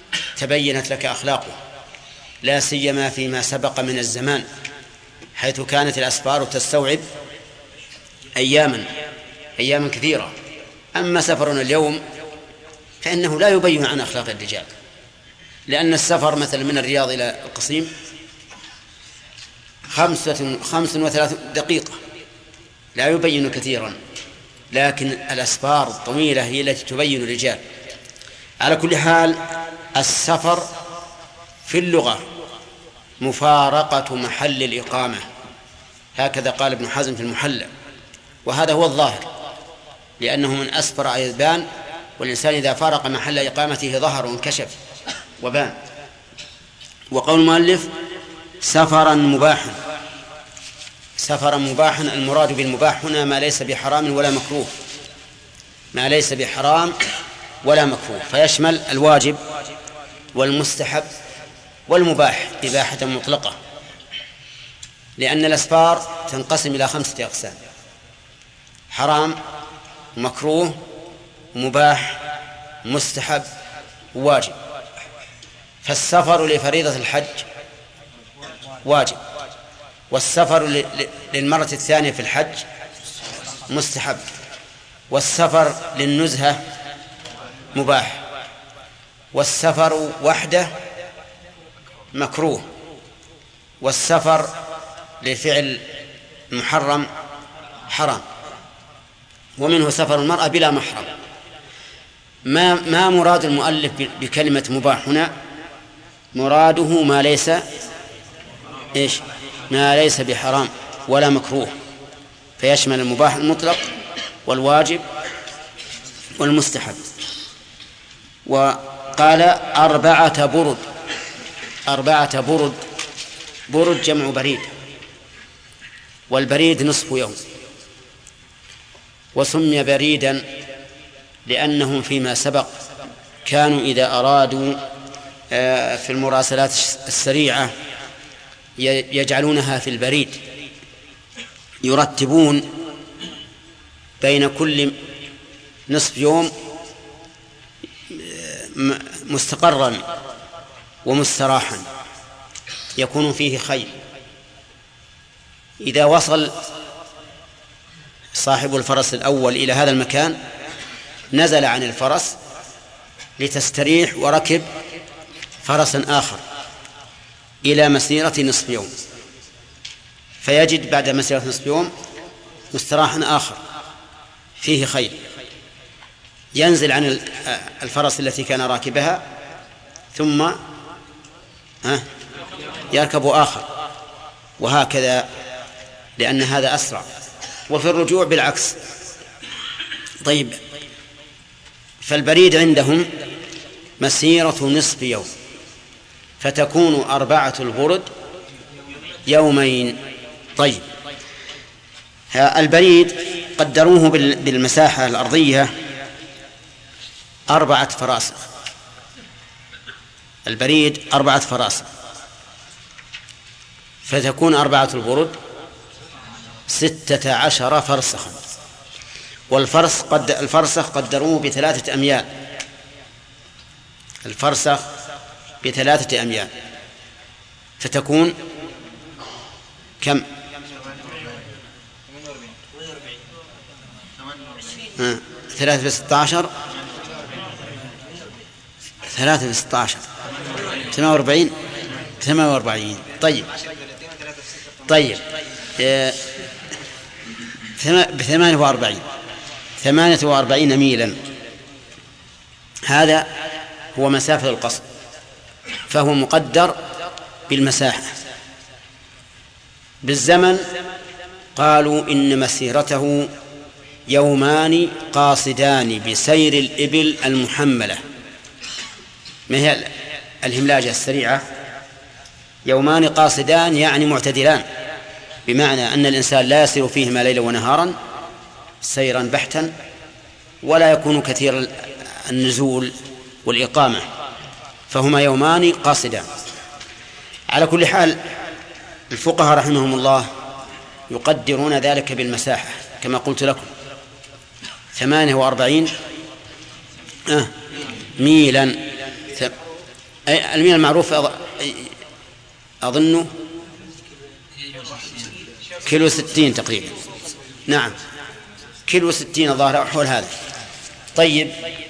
تبينت لك أخلاقه، لا سيما فيما سبق من الزمان، حيث كانت الأسفار تستوعب أياما أياما كثيرة. أما سفرنا اليوم فإنه لا يبين عن أخلاق الرجال، لأن السفر مثلا من الرياض إلى القصيم خمسة خمس وثلاث دقيقة، لا يبين كثيرا، لكن الأسفار الطويلة هي التي تبين الرجال. على كل حال السفر في اللغة مفارقة محل الإقامة، هكذا قال ابن حزم في المحلى، وهذا هو الظاهر، لأنه من أسفر يبان، والإنسان إذا فارق محل إقامته ظهر وانكشف وبان. وقول المؤلف سفرا مباحا، سفرا مباحا، المراد بالمباح هنا ما ليس بحرام ولا مكروه، ما ليس بحرام ولا مكروه، فيشمل الواجب والمستحب والمباح إباحة مطلقة، لأن الأسفار تنقسم إلى خمسة أقسام: حرام، مكروه، مباح، مستحب، واجب. فالسفر لفريضة الحج واجب، والسفر للمرة الثانية في الحج مستحب، والسفر للنزهة مباح، والسفر وحده مكروه، والسفر لفعل محرم حرام، ومنه سفر المرأة بلا محرم. ما ما مراد المؤلف بكلمة مباح هنا؟ مراده ما ليس إيش؟ ما ليس بحرام ولا مكروه، فيشمل المباح المطلق والواجب والمستحب. وقال أربعة برد، أربعة برد، برد جمع بريد، والبريد نصف يوم، وسمي بريدا لأنهم فيما سبق كانوا إذا أرادوا في المراسلات السريعة يجعلونها في البريد، يرتبون بين كل نصف يوم مستقرا ومستراحا يكون فيه خير. إذا وصل صاحب الفرس الأول إلى هذا المكان نزل عن الفرس لتستريح وركب فرسا آخر إلى مسيرة نصف يوم، فيجد بعد مسيرة نصف يوم مستراحا آخر فيه خير، ينزل عن الفرس التي كان راكبها ثم يركب آخر، وهكذا، لأن هذا أسرع. وفي الرجوع بالعكس. طيب، فالبريد عندهم مسيرة نصف يوم، فتكون أربعة البرد يومين. طيب، البريد قدروه بالمساحة الأرضية أربعة فراسخ، البريد أربعة فراسخ، فتكون أربعة البرد ستة عشر فرسخا. والفرس قد الفرسخ قدروه بثلاثة أميال، الفرسخ بثلاثة أميال، فتكون كم؟ آه. ثلاثة بستة عشر، ثلاثة بستة عشر، ثمانية وأربعين، ثمانية وأربعين. طيب طيب آه. بثمانية وأربعين، ثمانية وأربعين ميلا، هذا هو مسافة القصر، فهو مقدر بالمساحة. بالزمن قالوا إن مسيرته يومان قاصدان بسير الإبل المحملة، ما هي الهملاجة السريعة؟ يومان قاصدان يعني معتدلان، بمعنى أن الإنسان لا يسير فيهما ليلا ونهارا سيرا بحتا، ولا يكون كثير النزول والإقامة، فهما يومان قاصدان. على كل حال الفقهاء رحمهم الله يقدرون ذلك بالمساحة كما قلت لكم، ثمانية وأربعين آه ميلا الميل المعروف أظنه كيلو ستين تقريبا. نعم كيلو ستين ظاهر حول هذا. طيب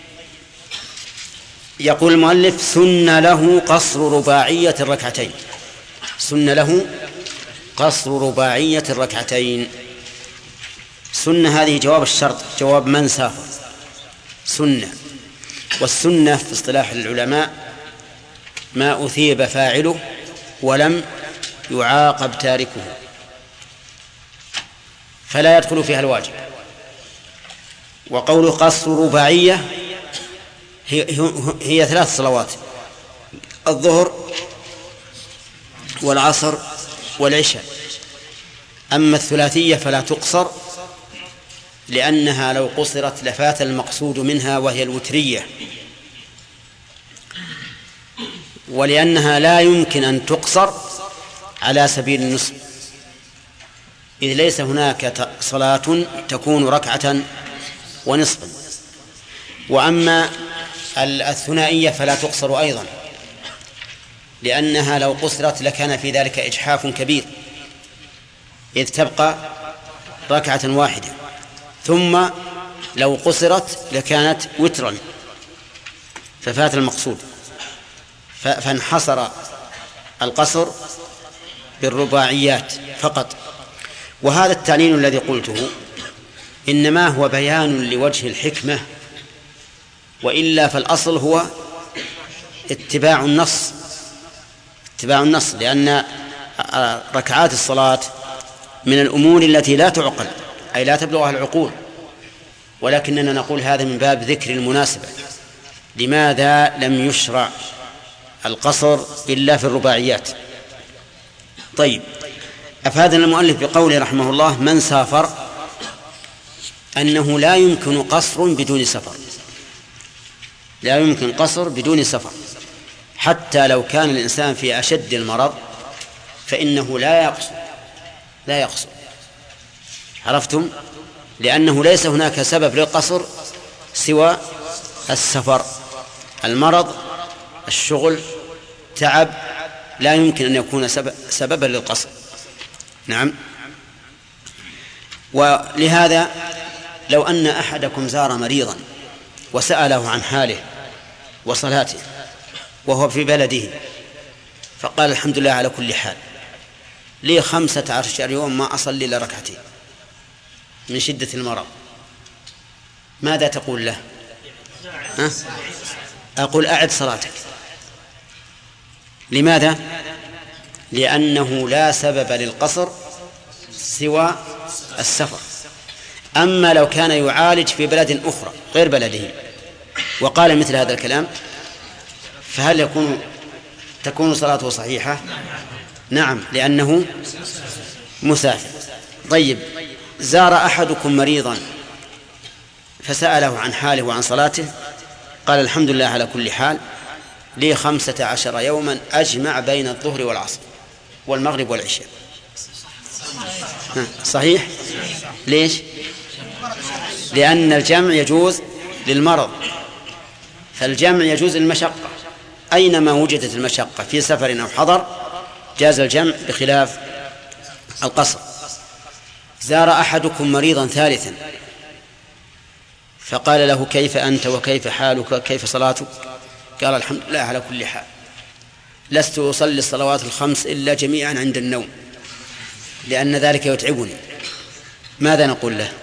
يقول المؤلف سن له قصر رباعية الركعتين. سن له قصر رباعية الركعتين. سن هذه جواب الشرط، جواب من سافر. سنة، والسنة في اصطلاح العلماء ما أثيب فاعله ولم يعاقب تاركه، فلا يدخل فيها الواجب. وقول قصر رباعية هي, هي ثلاث صلوات: الظهر والعصر والعشاء. أما الثلاثية فلا تقصر، لأنها لو قصرت لفات المقصود منها وهي الوترية، ولأنها لا يمكن أن تقصر على سبيل النصف، إذ ليس هناك صلاة تكون ركعة ونصفا. وأما الثنائية فلا تقصر أيضا، لأنها لو قصرت لكان في ذلك إجحاف كبير، إذ تبقى ركعة واحدة، ثم لو قصرت لكانت وترا ففات المقصود، فانحصر القصر بالرباعيات فقط. وهذا التعليل الذي قلته إنما هو بيان لوجه الحكمة، وإلا فالأصل هو اتباع النص. اتباع النص، لأن ركعات الصلاة من الأمور التي لا تعقل، أي لا تبلغها العقول، ولكننا نقول هذا من باب ذكر المناسبة. لماذا لم يشرع القصر إلا في الرباعيات؟ طيب، أفادنا المؤلف بقوله رحمه الله من سافر أنه لا يمكن قصر بدون سفر. لا يمكن قصر بدون سفر، حتى لو كان الإنسان في أشد المرض فإنه لا يقصر لا يقصر عرفتم؟ لأنه ليس هناك سبب للقصر سوى السفر، المرض، الشغل، تعب، لا يمكن أن يكون سبب سببا للقصر. نعم. ولهذا لو أن أحدكم زار مريضا وسأله عن حاله وصلاته وهو في بلده، فقال الحمد لله على كل حال، لي خمسة عشر يوم ما أصلي إلا ركعتين من شدة المرض، ماذا تقول له؟ ها؟ أقول أعد صلاتك. لماذا؟ لأنه لا سبب للقصر سوى السفر. أما لو كان يعالج في بلد أخرى غير بلده وقال مثل هذا الكلام، فهل يكون تكون صلاته صحيحة؟ نعم، لأنه مسافر. طيب، زار أحدكم مريضا فسأله عن حاله وعن صلاته، قال الحمد لله على كل حال، لي خمسة عشر يوما أجمع بين الظهر والعصر والمغرب والعشاء. صحيح؟ ليش؟ لأن الجمع يجوز للمرض، فالجمع يجوز للمشقة، أينما وجدت المشقة في سفر أو حضر جاز الجمع بخلاف القصر. زار أحدكم مريضا ثالثا فقال له كيف أنت وكيف حالك كيف صلاتك؟ قال الحمد لله على كل حال، لست أصلي الصلوات الخمس إلا جميعا عند النوم لأن ذلك يتعبني. ماذا نقول له؟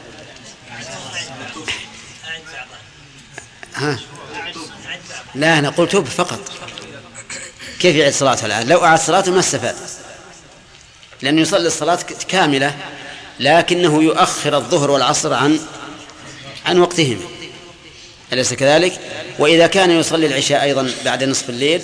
ها؟ لا، نقول توب فقط. كيف يعيد صلاته الآن؟ لو أعاد صلاته ما استفاد، لأنه يصلي الصلاة كاملة لكنه يؤخر الظهر والعصر عن عن وقتهم، أليس كذلك؟ وإذا كان يصلي العشاء أيضا بعد نصف الليل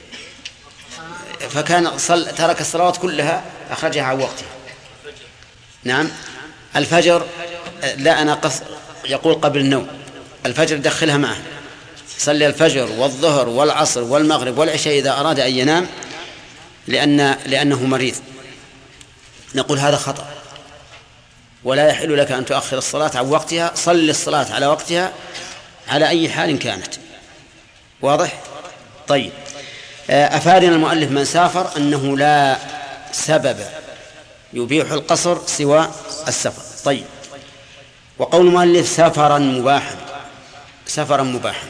فكان صل... ترك الصلوات كلها أخرجها عن وقتها. نعم. الفجر لا، أنا قص... يقول قبل النوم، الفجر دخلها معه، صلي الفجر والظهر والعصر والمغرب والعشاء إذا أراد أن ينام لأن لأنه مريض. نقول هذا خطأ، ولا يحل لك أن تؤخر الصلاة عن وقتها، صل الصلاة على وقتها على أي حال كانت. واضح؟ طيب، أفادنا المؤلف من سافر أنه لا سبب يبيح القصر سوى السفر. طيب، وقول المؤلف سفرا مباحا، سفرا مباحا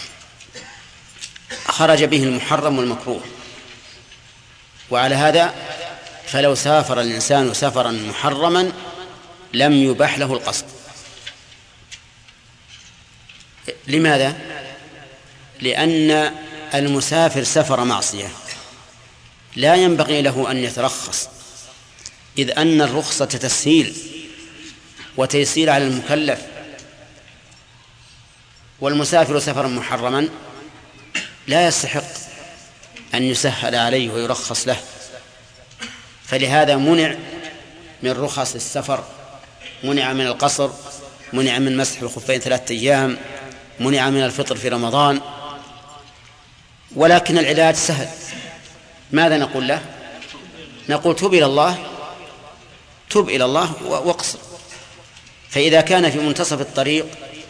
خرج به المحرم والمكروه، وعلى هذا فلو سافر الإنسان سفرا محرما لم يباح له القصر. لماذا؟ لأن المسافر سفر معصية لا ينبغي له أن يترخص، إذ أن الرخصة تسهيل وتيسير على المكلف، والمسافر سفرا محرما لا يستحق أن يسهل عليه ويرخص له، فلهذا منع من رخص السفر، منع من القصر، منع من مسح الخفين ثلاثة أيام، منع من الفطر في رمضان. ولكن العلاج سهل، ماذا نقول له؟ نقول تب إلى الله، تب إلى الله واقصر. فإذا كان في منتصف الطريق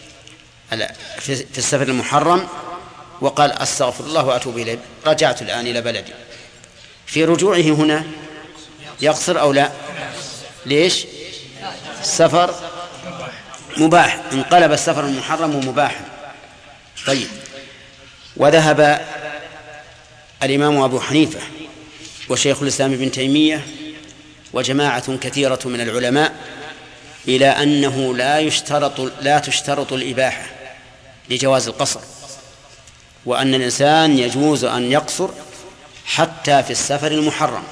في السفر المحرم وقال أستغفر الله وأتوب إليه، رجعت الآن إلى بلدي، في رجوعه هنا يقصر أو لا؟ ليش؟ السفر مباح، انقلب السفر المحرم مباحا. طيب، وذهب الإمام أبو حنيفة وشيخ الإسلام ابن تيمية وجماعة كثيرة من العلماء إلى أنه لا يشترط لا تشترط الإباحة لجواز القصر، وأن الإنسان يجوز أن يقصر حتى في السفر المحرم.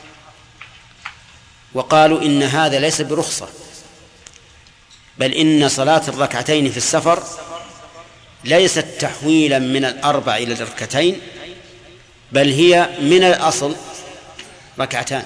وقالوا إن هذا ليس برخصة، بل إن صلاة الركعتين في السفر ليست تحويلا من الأربع إلى الركعتين، بل هي من الأصل ركعتان.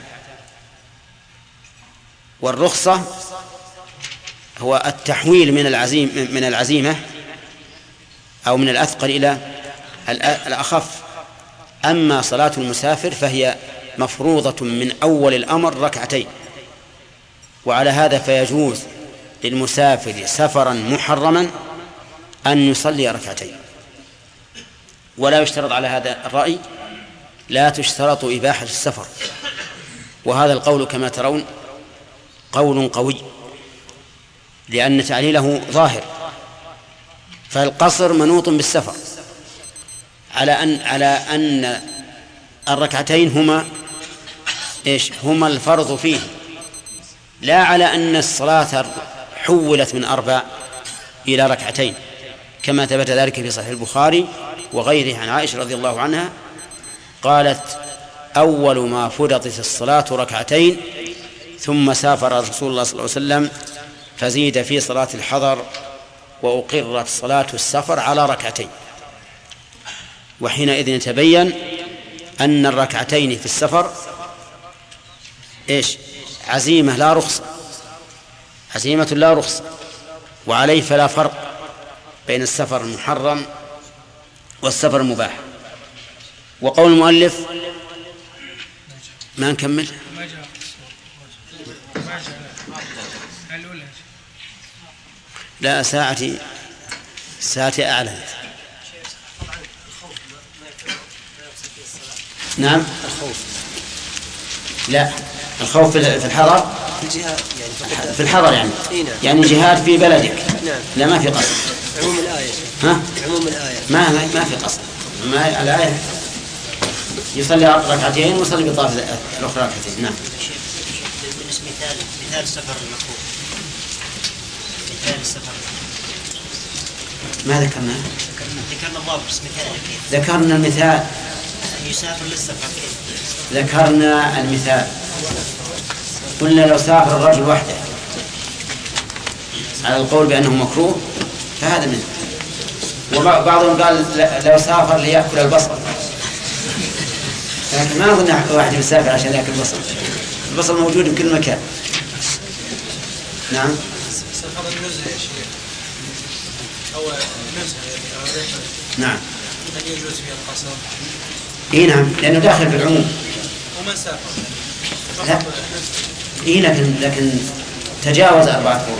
والرخصة هو التحويل من العزيم من العزيمة أو من الأثقل إلى الأخف. أما صلاة المسافر فهي مفروضة من أول الأمر ركعتين، وعلى هذا فيجوز للمسافر سفرا محرما أن يصلي ركعتين. ولا يشترط على هذا الرأي، لا تشترط إباحة السفر، وهذا القول كما ترون قول قوي، لأن تعليله ظاهر. فالقصر منوط بالسفر على أن على أن الركعتين هما إيش؟ هما الفرض فيه، لا على أن الصلاة حولت من أربع إلى ركعتين، كما ثبت ذلك في صحيح البخاري وغيره عن عائشة رضي الله عنها قالت: أول ما فرضت الصلاة ركعتين، ثم سافر رسول الله صلى الله عليه وسلم فزيد في صلاة الحضر وأقرت صلاة السفر على ركعتين. وحينئذ يتبين أن الركعتين في السفر إيش؟ عزيمة لا رخصة، عزيمة لا رخصة، وعليه فلا فرق بين السفر المحرم والسفر المباح. وقول المؤلف ما نكمل لا ساعتي ساعتي أعلنت. نعم الخوف، لا الخوف في الحضر، في الحضر يعني يعني جهاد في بلدك، لا ما في قصد. عموم الآية، ها؟ عموم الآية ما ما في قصد، ما الآية يصلي ركعتين ويصلي بطاف الأخرى ركعتين. نعم. بالنسبة مثال مثال السفر المكروه، مثال السفر ما ذكرنا؟ ذكرنا الله بس مثال كيف؟ ذكرنا المثال. يسافر للسفر كيف؟ ذكرنا المثال، قلنا لو سافر الرجل وحده على القول بأنه مكروه فهذا منه. وبعضهم قال لو سافر ليأكل البصل، لكن ما أظن واحد يسافر عشان يأكل البصل، البصل موجود في كل مكان. نعم. سفر النزهة يا شيخ، أو النزهة نعم. هل يجوز فيها القصر؟ إيه نعم، لأنه داخل في العموم. ومن سافر؟ لا. إيه لكن لكن تجاوز أربعة فروض.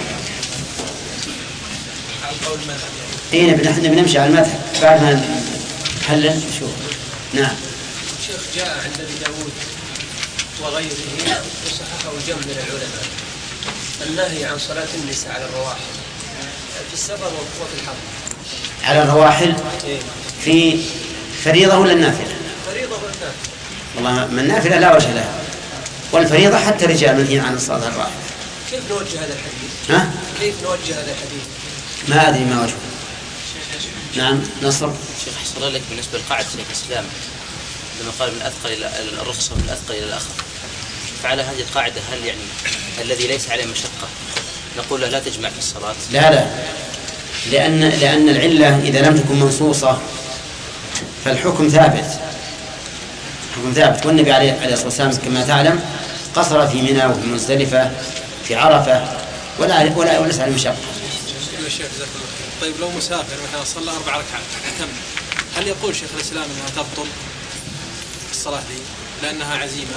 على القول المذهب. إيه نحن بنمشي على المذهب بعد ما نحلل شو. نعم. شيخ جاء عند ابي داود وغيره وصححه جمع من العلماء النهي عن صلاة النساء على الرواحل في السفر وفي الحضر. على الرواحل في فريضة ولا النافلة؟ فريضة ولا النافلة؟ والله من النافلة لا وجه لها، والفريضة حتى الرجال منهي عن الصلاة على الرواحل. كيف نوجه هذا الحديث؟ ها؟ كيف نوجه هذا الحديث؟ ما أدري ما وجهه. نعم نصر. شيخ حصل لك بالنسبة لقاعدة شيخ الإسلام لما قال من أثقل إلى الرخصة من أثقل إلى الأخف، فعلى هذه القاعدة هل يعني الذي ليس عليه مشقة نقول له لا تجمع في الصلاة؟ لا لا، لأن لأن العلة إذا لم تكن منصوصة فالحكم ثابت، حكم ثابت. والنبي عليه الصلاة والسلام كما تعلم قصر في منى وفي مزدلفة في عرفة ولا ولا وليس عليه مشقة. طيب لو مسافر مثلا صلى أربع ركعات أتم، هل يقول شيخ الإسلام أنها تبطل الصلاة دي لأنها عزيمة؟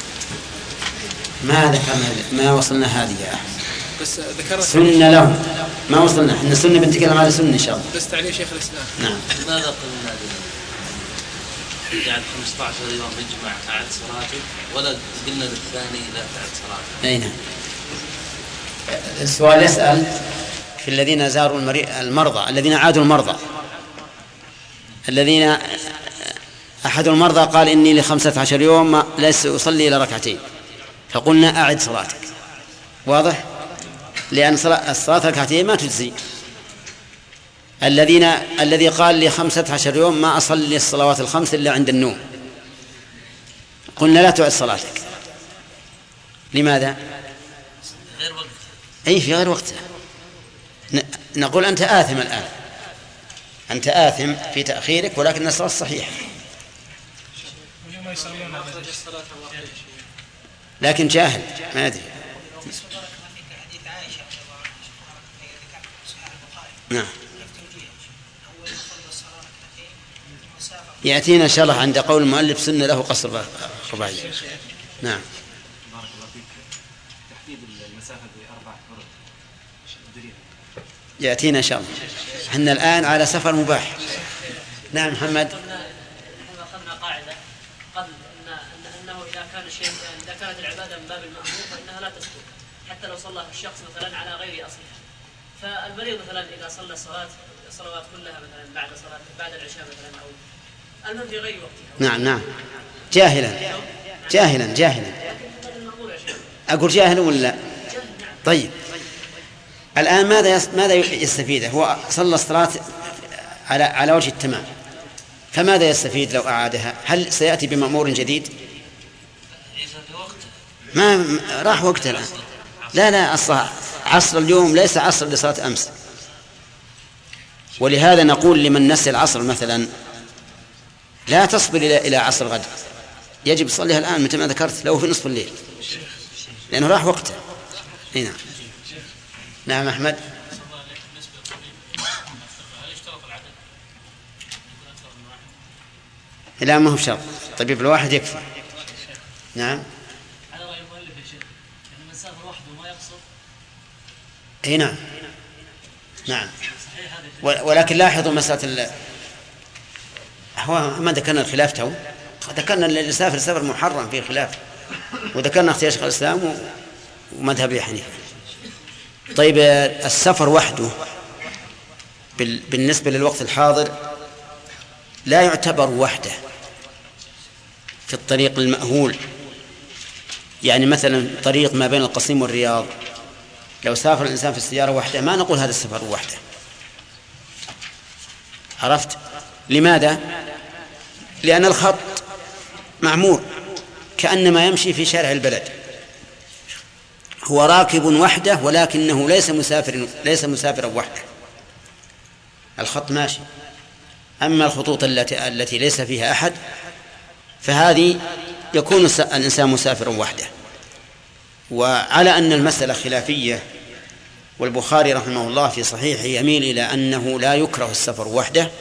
ما ذكرنا ما وصلنا هذه يا أحمد. بس ذكرنا سنة له ما وصلنا، احنا سنة بنتكلم على سنة إن شاء الله. بس تعليل شيخ الإسلام. نعم. ماذا قلنا يعني خمسة عشر يوم يجمع تعد صلاته ولا قلنا للثاني لا تعد صلاته؟ أي نعم. السؤال يسأل في الذين زاروا المرضى الذين عادوا المرضى الذين أحد المرضى قال إني لخمسة عشر يوم لست أصلي إلى ركعتين، فقلنا أعد صلاتك. واضح؟ لأن الصلاة ركعتين ما تجزي. الذين الذي قال لي خمسة عشر يوم ما أصلي الصلوات الخمس إلا عند النوم، قلنا لا تعد صلاتك. لماذا؟ غير وقت. أي في غير وقتها. نقول أنت آثم الآن، أنت آثم في تأخيرك، ولكن الصلاة صحيحة. لكن جاهل ما أدري. نعم. يأتينا إن شاء الله عند قول المؤلف سنة له قصر رباعي. نعم. بارك الله فيك. تحديد المسافة بأربعة فرد. يأتينا إن شاء الله. احنا الآن على سفر مباح. نعم محمد. احنا أخذنا قاعدة قبل أن أنه إذا كان شيء إذا كانت العبادة من باب المأمور فإنها لا تسقط حتى لو صلى الشخص مثلا على غير أصلها. فالمريض مثلا إذا صلى الصلاة الصلوات كلها مثلا بعد صلاة بعد العشاء مثلا أو المهم في غير وقتها. نعم نعم. جاهلا جاهلا جاهلا. أقول جاهلا ولا؟ طيب. الآن ماذا ماذا يستفيد؟ هو صلى الصلاة على على وجه التمام، فماذا يستفيد لو أعادها؟ هل سيأتي بمأمور جديد؟ ما راح وقتها الآن. لا لا، الصلاة عصر اليوم ليس عصر لصلاة أمس. ولهذا نقول لمن نسي العصر مثلا لا تصبر إلى إلى عصر غد، يجب تصليها الآن متى ما ذكرت لو في نصف الليل، لأنه راح وقته. نعم. نعم أحمد. لا ما هو شرط، طبيب الواحد يكفي. نعم. على رأي المؤلف يا شيخ يعني من سافر وحده ما يقصر. اي نعم نعم. ولكن لاحظوا مسألة هو ما ذكرنا الخلاف تو، ذكرنا اللي يسافر سفر محرم فيه خلاف، وذكرنا اختيار شيخ الإسلام ومذهب أبي حنيفة. طيب السفر وحده بالنسبة للوقت الحاضر لا يعتبر وحده في الطريق المأهول. يعني مثلا طريق ما بين القصيم والرياض لو سافر الإنسان في السيارة وحده ما نقول هذا السفر وحده. عرفت؟ لماذا؟ لأن الخط معمور كأنما يمشي في شارع البلد، هو راكب وحده ولكنه ليس مسافر ليس مسافرا وحده، الخط ماشي. أما الخطوط التي التي ليس فيها أحد فهذه يكون الإنسان مسافرا وحده. وعلى أن المسألة خلافية، والبخاري رحمه الله في صحيحه يميل إلى أنه لا يكره السفر وحده،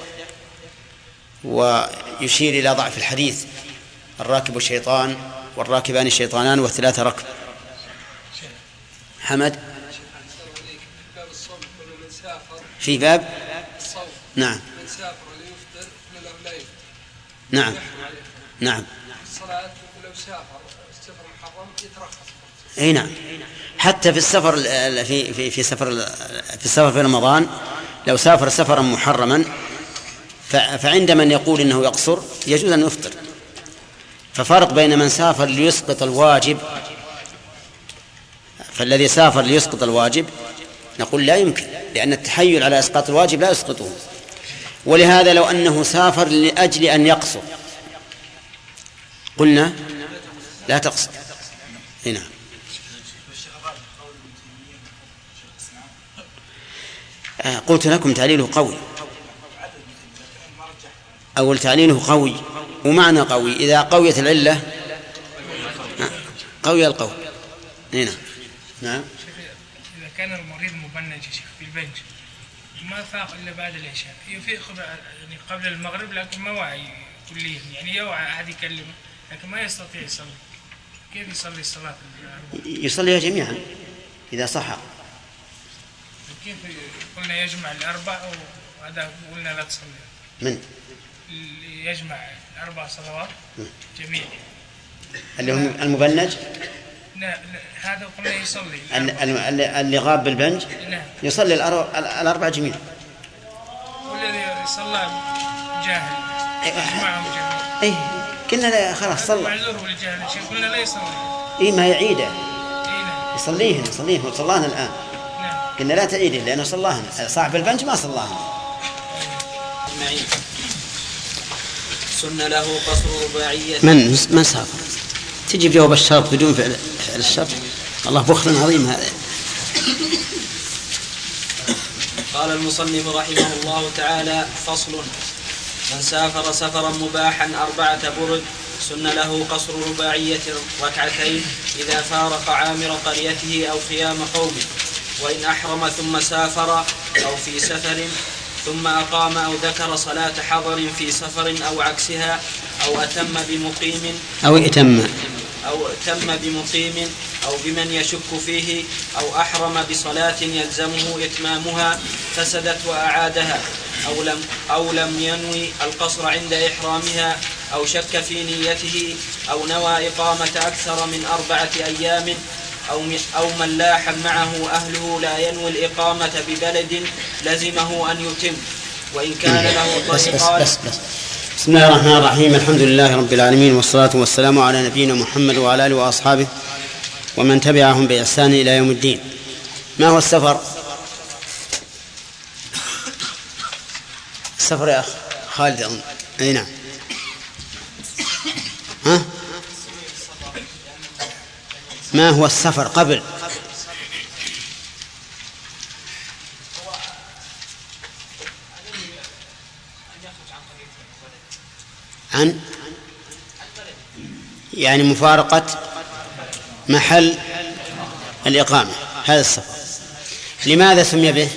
ويشير إلى ضعف الحديث الراكب شيطان والراكبان شيطانان والثلاثة ركب. حمد في باب الصوم. نعم نعم نعم الصلاة ولو سافر السفر محرم يترخص. أي نعم، حتى في السفر في في في سفر في السفر في رمضان لو سافر سفرا محرما فعند من يقول إنه يقصر يجوز أن يفطر. ففرق بين من سافر ليسقط الواجب، فالذي سافر ليسقط الواجب نقول لا يمكن، لأن التحيل على إسقاط الواجب لا يسقطه. ولهذا لو أنه سافر لأجل أن يقصر قلنا لا تقصر. هنا قلت لكم تعليله قوي، أول تعليله قوي، ومعنى قوي إذا قويت العلة قوي القول. هنا نعم. إذا كان المريض مبنج شيخ في البنج ما فاق إلا بعد العشاء، يفيق يعني قبل المغرب لكن ما وعي كليا، يعني يوعى أحد يكلمه لكن ما يستطيع يصلي، كيف يصلي الصلاة؟ يصليها جميعا إذا صح. كيف قلنا يجمع الأربع وهذا قلنا لا تصلي؟ من يجمع الأربع صلوات جميع اللي هم المبنج؟ لا هذا قلنا يصلي اللي غاب بالبنج يصلي الأربع جميع. والذي صلى جاهل يجمعهم جميع. اي كنا خلاص صلى معذور بالجهل شيء قلنا لا يصلي. اي ما يعيده إيه يصليهن يصليهن صلاهن الآن. نعم. قلنا لا تعيده لأنه صلاهن، صاحب البنج ما صلاهن. سن له قصر رباعية. من من سافر تجي بجواب الشرط بدون فعل فعل الشرط، الله بخل عظيم هذا. قال المصنف رحمه الله تعالى: فصل: من سافر سفرا مباحا أربعة برد سن له قصر رباعية ركعتين إذا فارق عامر قريته أو خيام قومه، وإن أحرم ثم سافر أو في سفر ثم أقام أو ذكر صلاة حضر في سفر أو عكسها أو أتم بمقيم أو اتم أو أتم بمقيم أو بمن يشك فيه أو أحرم بصلاة يلزمه إتمامها فسدت وأعادها أو لم, أو لم ينوي القصر عند إحرامها أو شك في نيته أو نوى إقامة أكثر من أربعة أيام أو, أو من لاح معه أهله لا ينوي الإقامة ببلد لزمه أن يتم وإن كان له طريقان. بس بس بس. بسم الله الرحمن الرحيم، الحمد لله رب العالمين، والصلاة والسلام على نبينا محمد وعلى آله وأصحابه ومن تبعهم بإحسان إلى يوم الدين. ما هو السفر؟ السفر يا أخ خالد أظن. أي نعم. ها؟ ما هو السفر قبل؟ عن يعني مفارقة محل الإقامة، هذا السفر. لماذا سمي به؟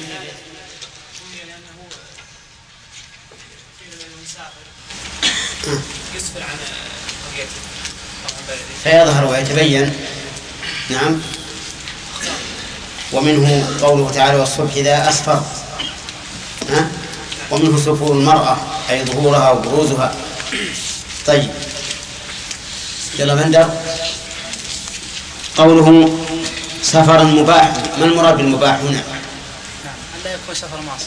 فيظهر ويتبين. نعم. ومنه قوله تعالى: والصبح إذا أسفر. ها؟ ومنه سفور المرأة أي ظهورها وبروزها. طيب يلا بندر. قوله سفرا مباح، ما المراد بالمباح هنا؟ نعم. ألا يكون سفر معصية.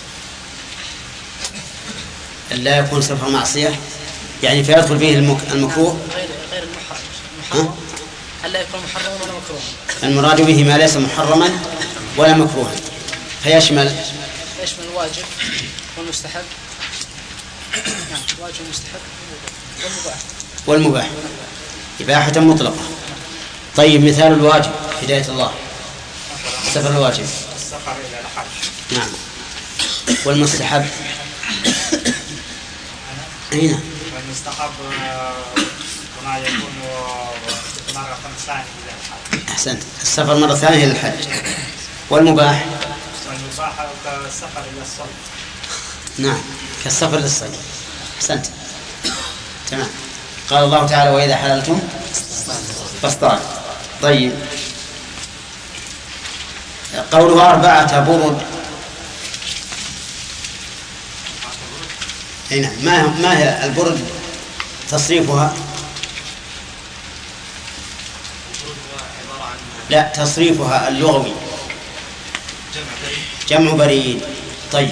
ألا يكون سفر معصية يعني فيدخل فيه المكروه غير غير المحرم. محرم ألا يكون محرما ولا مكروها. المراد به ما ليس محرما ولا مكروها، فيشمل يشمل الواجب والمستحب. نعم. واجب ومستحب والمباح. والمباح إباحة مطلقة. طيب مثال الواجب هداية الله، سفر الواجب السفر إلى الحج. نعم. والمستحب أين؟ والمستحب ما يكون مرة ثانية إلى الحج. أحسنت، السفر مرة ثانية إلى الحج. والمباح والمباح كالسفر إلى الصلاة. نعم كالسفر للصيد. أحسنت تمام. قال الله تعالى: وإذا حللتم فاصطادوا. طيب قوله أربعة برد. نعم. ما ما هي البرد تصريفها؟ لا، تصريفها اللغوي جمع بريد. طيب،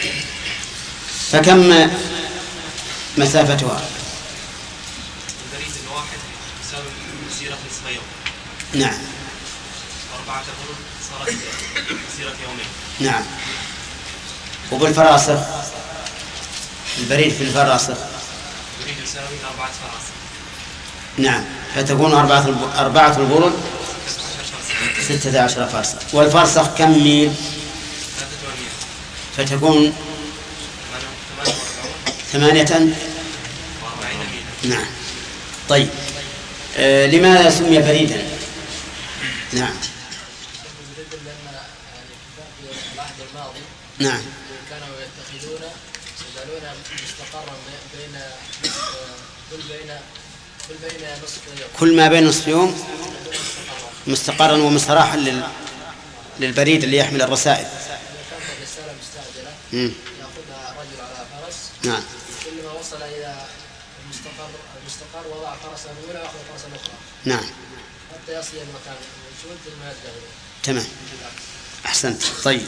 فكم مسافتها؟ البريد الواحد يساوي مسيرة نصف يوم. نعم. أربعة برود صارت مسيرة يومين. نعم. وبالفراسخ البريد في الفراسخ البريد يساوي أربعة فراسخ. نعم، فتكون أربعة أربعة البرود ستة عشر فرسخ. والفرسخ كم ميل؟ فتكون ثمانية. نعم. طيب، آه لماذا سمي بريدا؟ نعم. نعم. كانوا يتخذون يجعلون مستقرا بين كل بين كل بين نصف يوم، كل ما بين نصف يوم مستقرا ومستراحا لل... للبريد اللي يحمل الرسائل. كانت الرسالة مستعجلة مم. يأخذها رجل على فرس. نعم. كلما وصل إلى المستقر المستقر وضع فرسا الأولى وأخذ فرسا الأخرى. نعم. حتى يصل إلى المكان المنشود ثم يرجع إليه. تمام. أحسنت. طيب،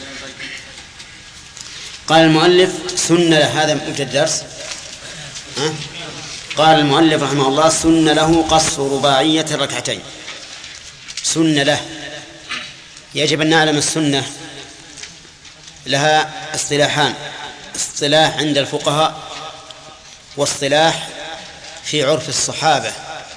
قال المؤلف سن له، هذا مبتدأ الدرس. أه؟ قال المؤلف رحمه الله سن له قصر رباعية الركعتين. سن له، يجب أن نعلم السنة لها اصطلاحان: اصطلاح عند الفقهاء، واصطلاح في عرف الصحابة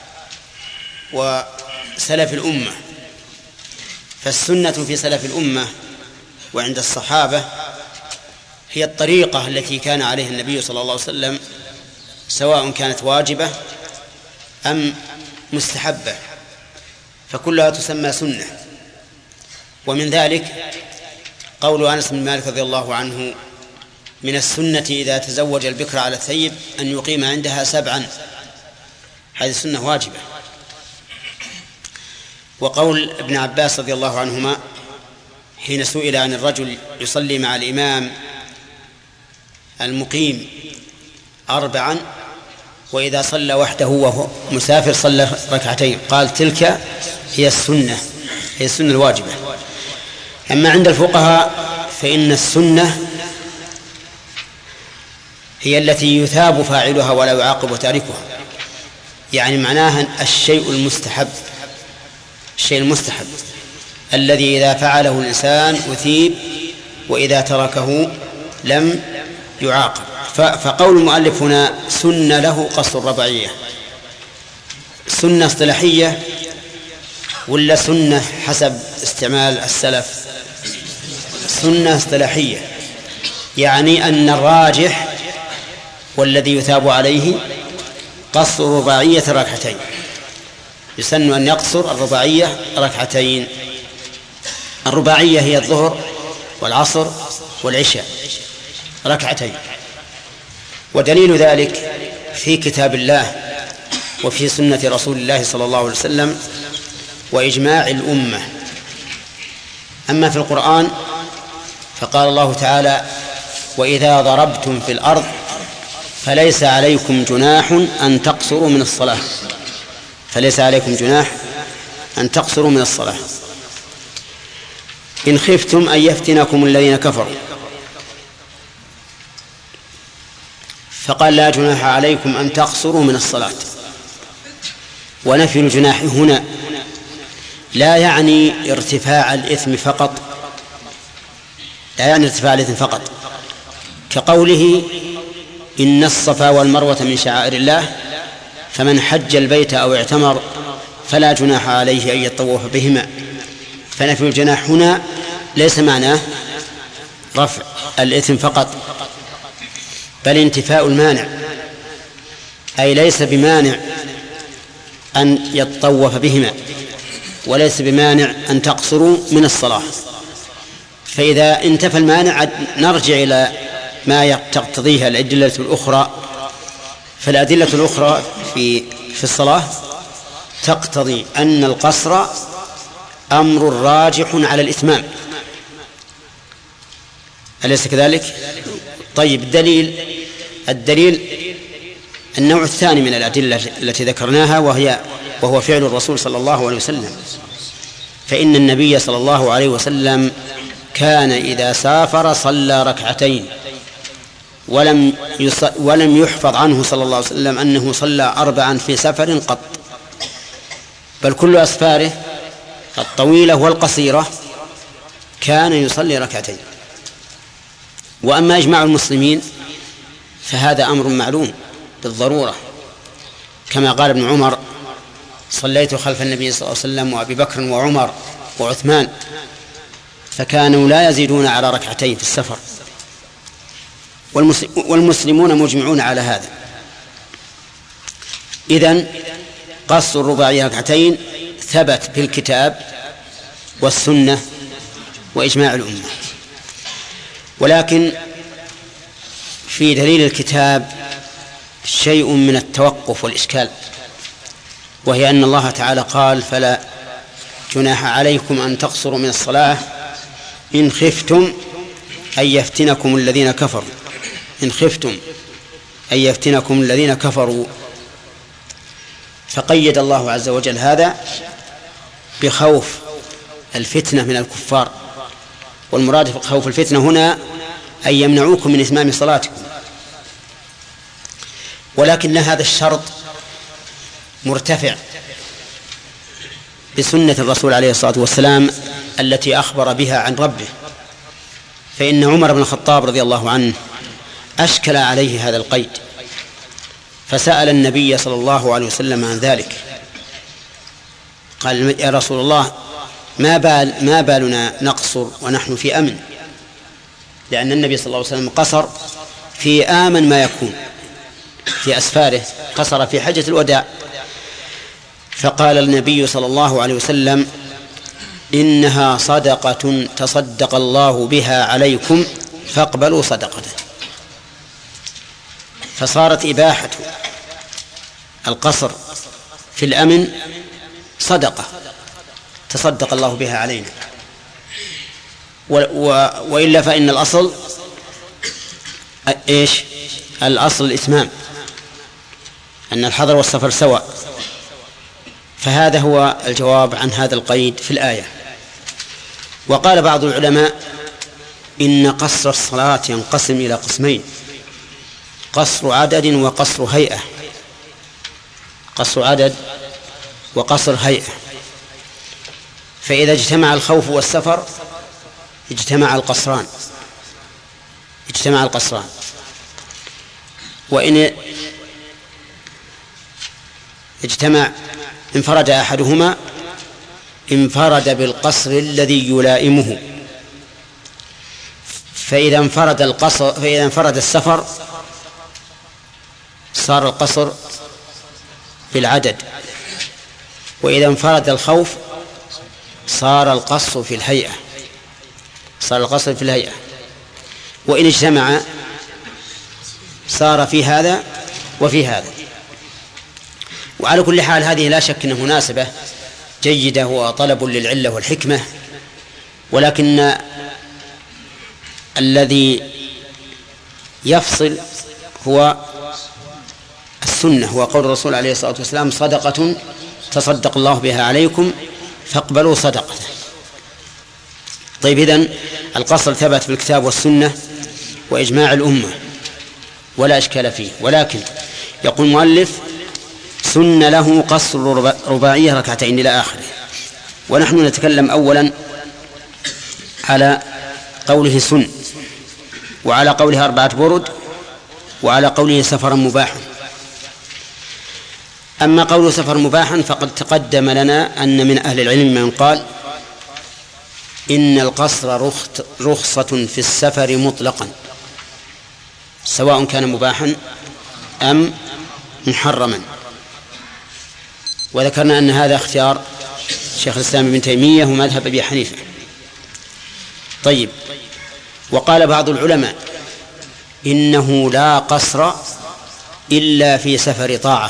وسلف الأمة. فالسنة في سلف الأمة وعند الصحابة هي الطريقة التي كان عليها النبي صلى الله عليه وسلم، سواء كانت واجبة أم مستحبة، فكلها تسمى سنة. ومن ذلك قول أنس بن مالك رضي الله عنه: من السنة إذا تزوج البكر على الثيب أن يقيم عندها سبعا. هذه سنة واجبة. وقول ابن عباس رضي الله عنهما حين سئل عن الرجل يصلي مع الإمام المقيم أربعا وإذا صلى وحده وهو مسافر صلى ركعتين، قال: تلك هي السنة، هي السنة الواجبة. أما عند الفقهاء فإن السنة هي التي يثاب فاعلها ولا يعاقب تاركها، يعني معناها الشيء المستحب، الشيء المستحب الذي إذا فعله الإنسان أثيب وإذا تركه لم يعاقب. فقول المؤلف هنا سن له قصر الرباعية، سنة اصطلاحية ولا سنة حسب استعمال السلف؟ سنة اصطلاحية، يعني أن الراجح والذي يثاب عليه قصر رباعية ركعتين. يسن أن يقصر الرباعية ركعتين. الرباعية هي الظهر والعصر والعشاء ركعتين. ودليل ذلك في كتاب الله وفي سنة رسول الله صلى الله عليه وسلم وإجماع الأمة. أما في القرآن فقال الله تعالى: وإذا ضربتم في الأرض فليس عليكم جناح أن تقصروا من الصلاة، فليس عليكم جناح أن تقصروا من الصلاة إن خفتم أن يفتنكم الذين كفروا. فقال: لا جناح عليكم أن تقصروا من الصلاة. ونفي الجناح هنا لا يعني ارتفاع الإثم فقط، لا يعني ارتفاع الإثم فقط، كقوله: إن الصفا والمروة من شعائر الله فمن حج البيت أو اعتمر فلا جناح عليه أن يطوف بهما. فنفي الجناح هنا ليس معناه رفع الإثم فقط، بل انتفاء المانع، أي ليس بمانع أن يطوف بهما، وليس بمانع أن تقصروا من الصلاة. فإذا انتفى المانع نرجع إلى ما تقتضيها الأدلة الأخرى. فالأدلة الأخرى في في الصلاة تقتضي أن القصر أمر راجح على الإتمام، أليس كذلك؟ طيب، الدليل الدليل النوع الثاني من الأدلة التي ذكرناها، وهي وهو فعل الرسول صلى الله عليه وسلم. فإن النبي صلى الله عليه وسلم كان إذا سافر صلى ركعتين، ولم ولم يحفظ عنه صلى الله عليه وسلم أنه صلى أربعا في سفر قط، بل كل أسفاره الطويلة والقصيرة كان يصلي ركعتين. وأما إجماع المسلمين فهذا أمر معلوم بالضرورة، كما قال ابن عمر: صليت خلف النبي صلى الله عليه وسلم وأبي بكر وعمر وعثمان فكانوا لا يزيدون على ركعتين في السفر، والمسلمون مجمعون على هذا. إذن قصر الرباعية ركعتين ثبت بالكتاب والسنة وإجماع الأمة. ولكن في دليل الكتاب شيء من التوقف والإشكال، وهي أن الله تعالى قال: فلا جناح عليكم أن تقصروا من الصلاة إن خفتم أن يفتنكم الذين كفروا إن خفتم أن يفتنكم الذين كفروا. فقيد الله عز وجل هذا بخوف الفتنة من الكفار، والمراد بخوف الفتنة هنا أن يمنعوكم من إتمام صلاتكم. ولكن هذا الشرط مرتفع بسنة الرسول عليه الصلاة والسلام التي أخبر بها عن ربه، فإن عمر بن الخطاب رضي الله عنه أشكل عليه هذا القيد، فسأل النبي صلى الله عليه وسلم عن ذلك، قال: يا رسول الله، ما بال ما بالنا نقصر ونحن في أمن؟ لأن النبي صلى الله عليه وسلم قصر في آمن ما يكون في أسفاره، قصر في حجة الوداع. فقال النبي صلى الله عليه وسلم: إنها صدقة تصدق الله بها عليكم فاقبلوا صدقته. فصارت إباحة القصر في الأمن صدقة تصدق الله بها علينا، و و وإلا فإن الأصل إيش؟ الأصل الإتمام، أن الحضر والسفر سواء. فهذا هو الجواب عن هذا القيد في الآية. وقال بعض العلماء إن قصر الصلاة ينقسم إلى قسمين: قصر عدد وقصر هيئة. قصر عدد وقصر هيئة. فإذا اجتمع الخوف والسفر اجتمع القصران اجتمع القصران وإن اجتمع انفرد أحدهما انفرد بالقصر الذي يلائمه. فإذا انفرد القصر فإذا انفرد السفر صار القصر بالعدد، وإذا انفرد الخوف صار القصر في الهيئة صار القصر في الهيئة وإن اجتمع صار في هذا وفي هذا. وعلى كل حال هذه لا شك أنها مناسبة جيدة وطلب للعلة والحكمة، ولكن الذي يفصل هو السنة، هو قول الرسول عليه الصلاة والسلام: صدقة تصدق الله بها عليكم فاقبلوا صدقته. طيب، إذن القصر ثبت في الكتاب والسنة وإجماع الأمة ولا إشكال فيه. ولكن يقول المؤلف: سن له قصر رباعية ركعتين إلى آخره. ونحن نتكلم أولا على قوله سن، وعلى قوله أربعة برد، وعلى قوله سفرا مباحا. أما قول سفر مباحا فقد تقدم لنا أن من أهل العلم من قال إن القصر رخصة في السفر مطلقا سواء كان مباحا أم محرما، وذكرنا أن هذا اختيار شيخ الإسلام ابن تيمية ومذهب أبي حنيفة. طيب، وقال بعض العلماء إنه لا قصر إلا في سفر طاعة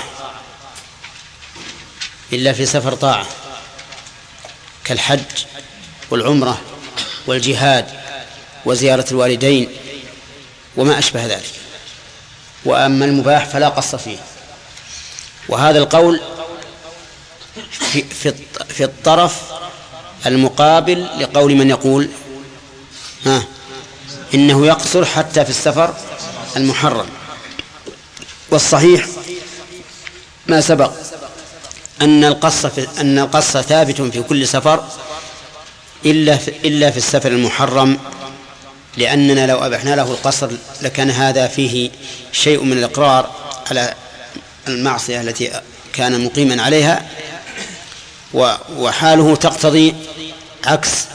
إلا في سفر طاعة كالحج والعمرة والجهاد وزيارة الوالدين وما أشبه ذلك. وأما المباح فلا قص فيه. وهذا القول في, في, في الطرف المقابل لقول من يقول ها إنه يقصر حتى في السفر المحرم. والصحيح ما سبق أن القص في أن القص ثابت في كل سفر إلا في إلا في السفر المحرم، لأننا لو أبحنا له القصر لكان هذا فيه شيء من الإقرار على المعصية التي كان مقيما عليها، وحاله تقتضي عكس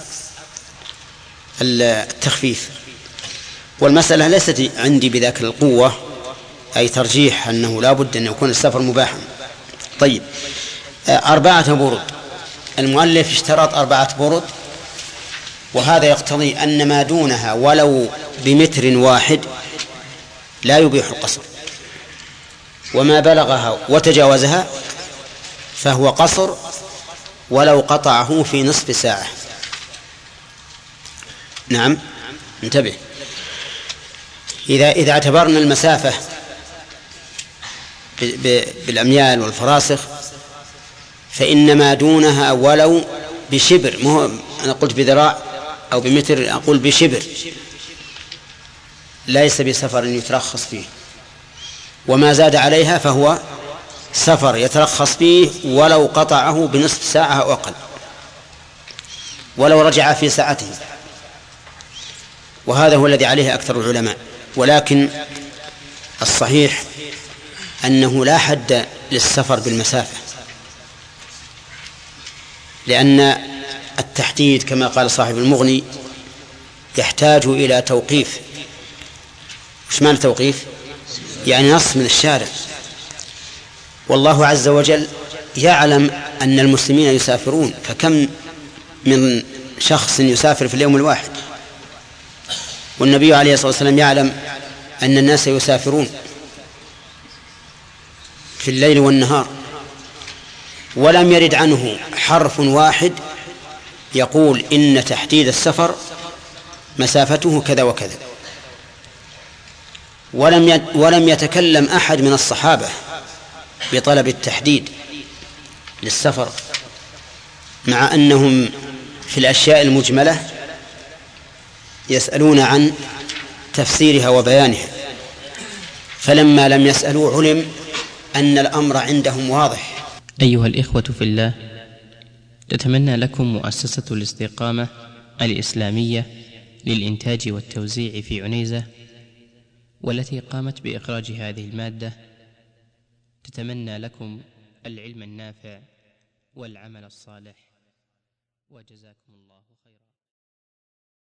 التخفيف. والمسألة ليست عندي بذاك القوة، أي ترجيح أنه لا بد أن يكون السفر مباحا. طيب، أربعة برد، المؤلف اشترط أربعة برد، وهذا يقتضي أن ما دونها ولو بمتر واحد لا يبيح القصر، وما بلغها وتجاوزها فهو قصر ولو قطعه في نصف ساعة. نعم، انتبه، إذا إذا اعتبرنا المسافة بالأميال والفراسخ فإن ما دونها ولو بشبر، مو أنا قلت بذراع أو بمتر، أقول بشبر، ليس بسفر يترخص فيه، وما زاد عليها فهو سفر يترخص فيه ولو قطعه بنصف ساعة أو أقل، ولو رجع في ساعته، وهذا هو الذي عليه أكثر العلماء. ولكن الصحيح أنه لا حد للسفر بالمسافة، لأن التحديد كما قال صاحب المغني يحتاج إلى توقيف. وش معنى توقيف؟ يعني نص من الشارع، والله عز وجل يعلم أن المسلمين يسافرون، فكم من شخص يسافر في اليوم الواحد، والنبي عليه الصلاة والسلام يعلم أن الناس يسافرون في الليل والنهار، ولم يرد عنه حرف واحد يقول إن تحديد السفر مسافته كذا وكذا، ولم ولم يتكلم أحد من الصحابة بطلب التحديد للسفر، مع أنهم في الأشياء المجملة يسألون عن تفسيرها وبيانها، فلما لم يسألوا علم أن الأمر عندهم واضح. أيها الإخوة في الله، تتمنى لكم مؤسسة الاستقامة الإسلامية للإنتاج والتوزيع في عنيزة، والتي قامت بإخراج هذه المادة، تتمنى لكم العلم النافع والعمل الصالح، وجزاكم الله خيرا.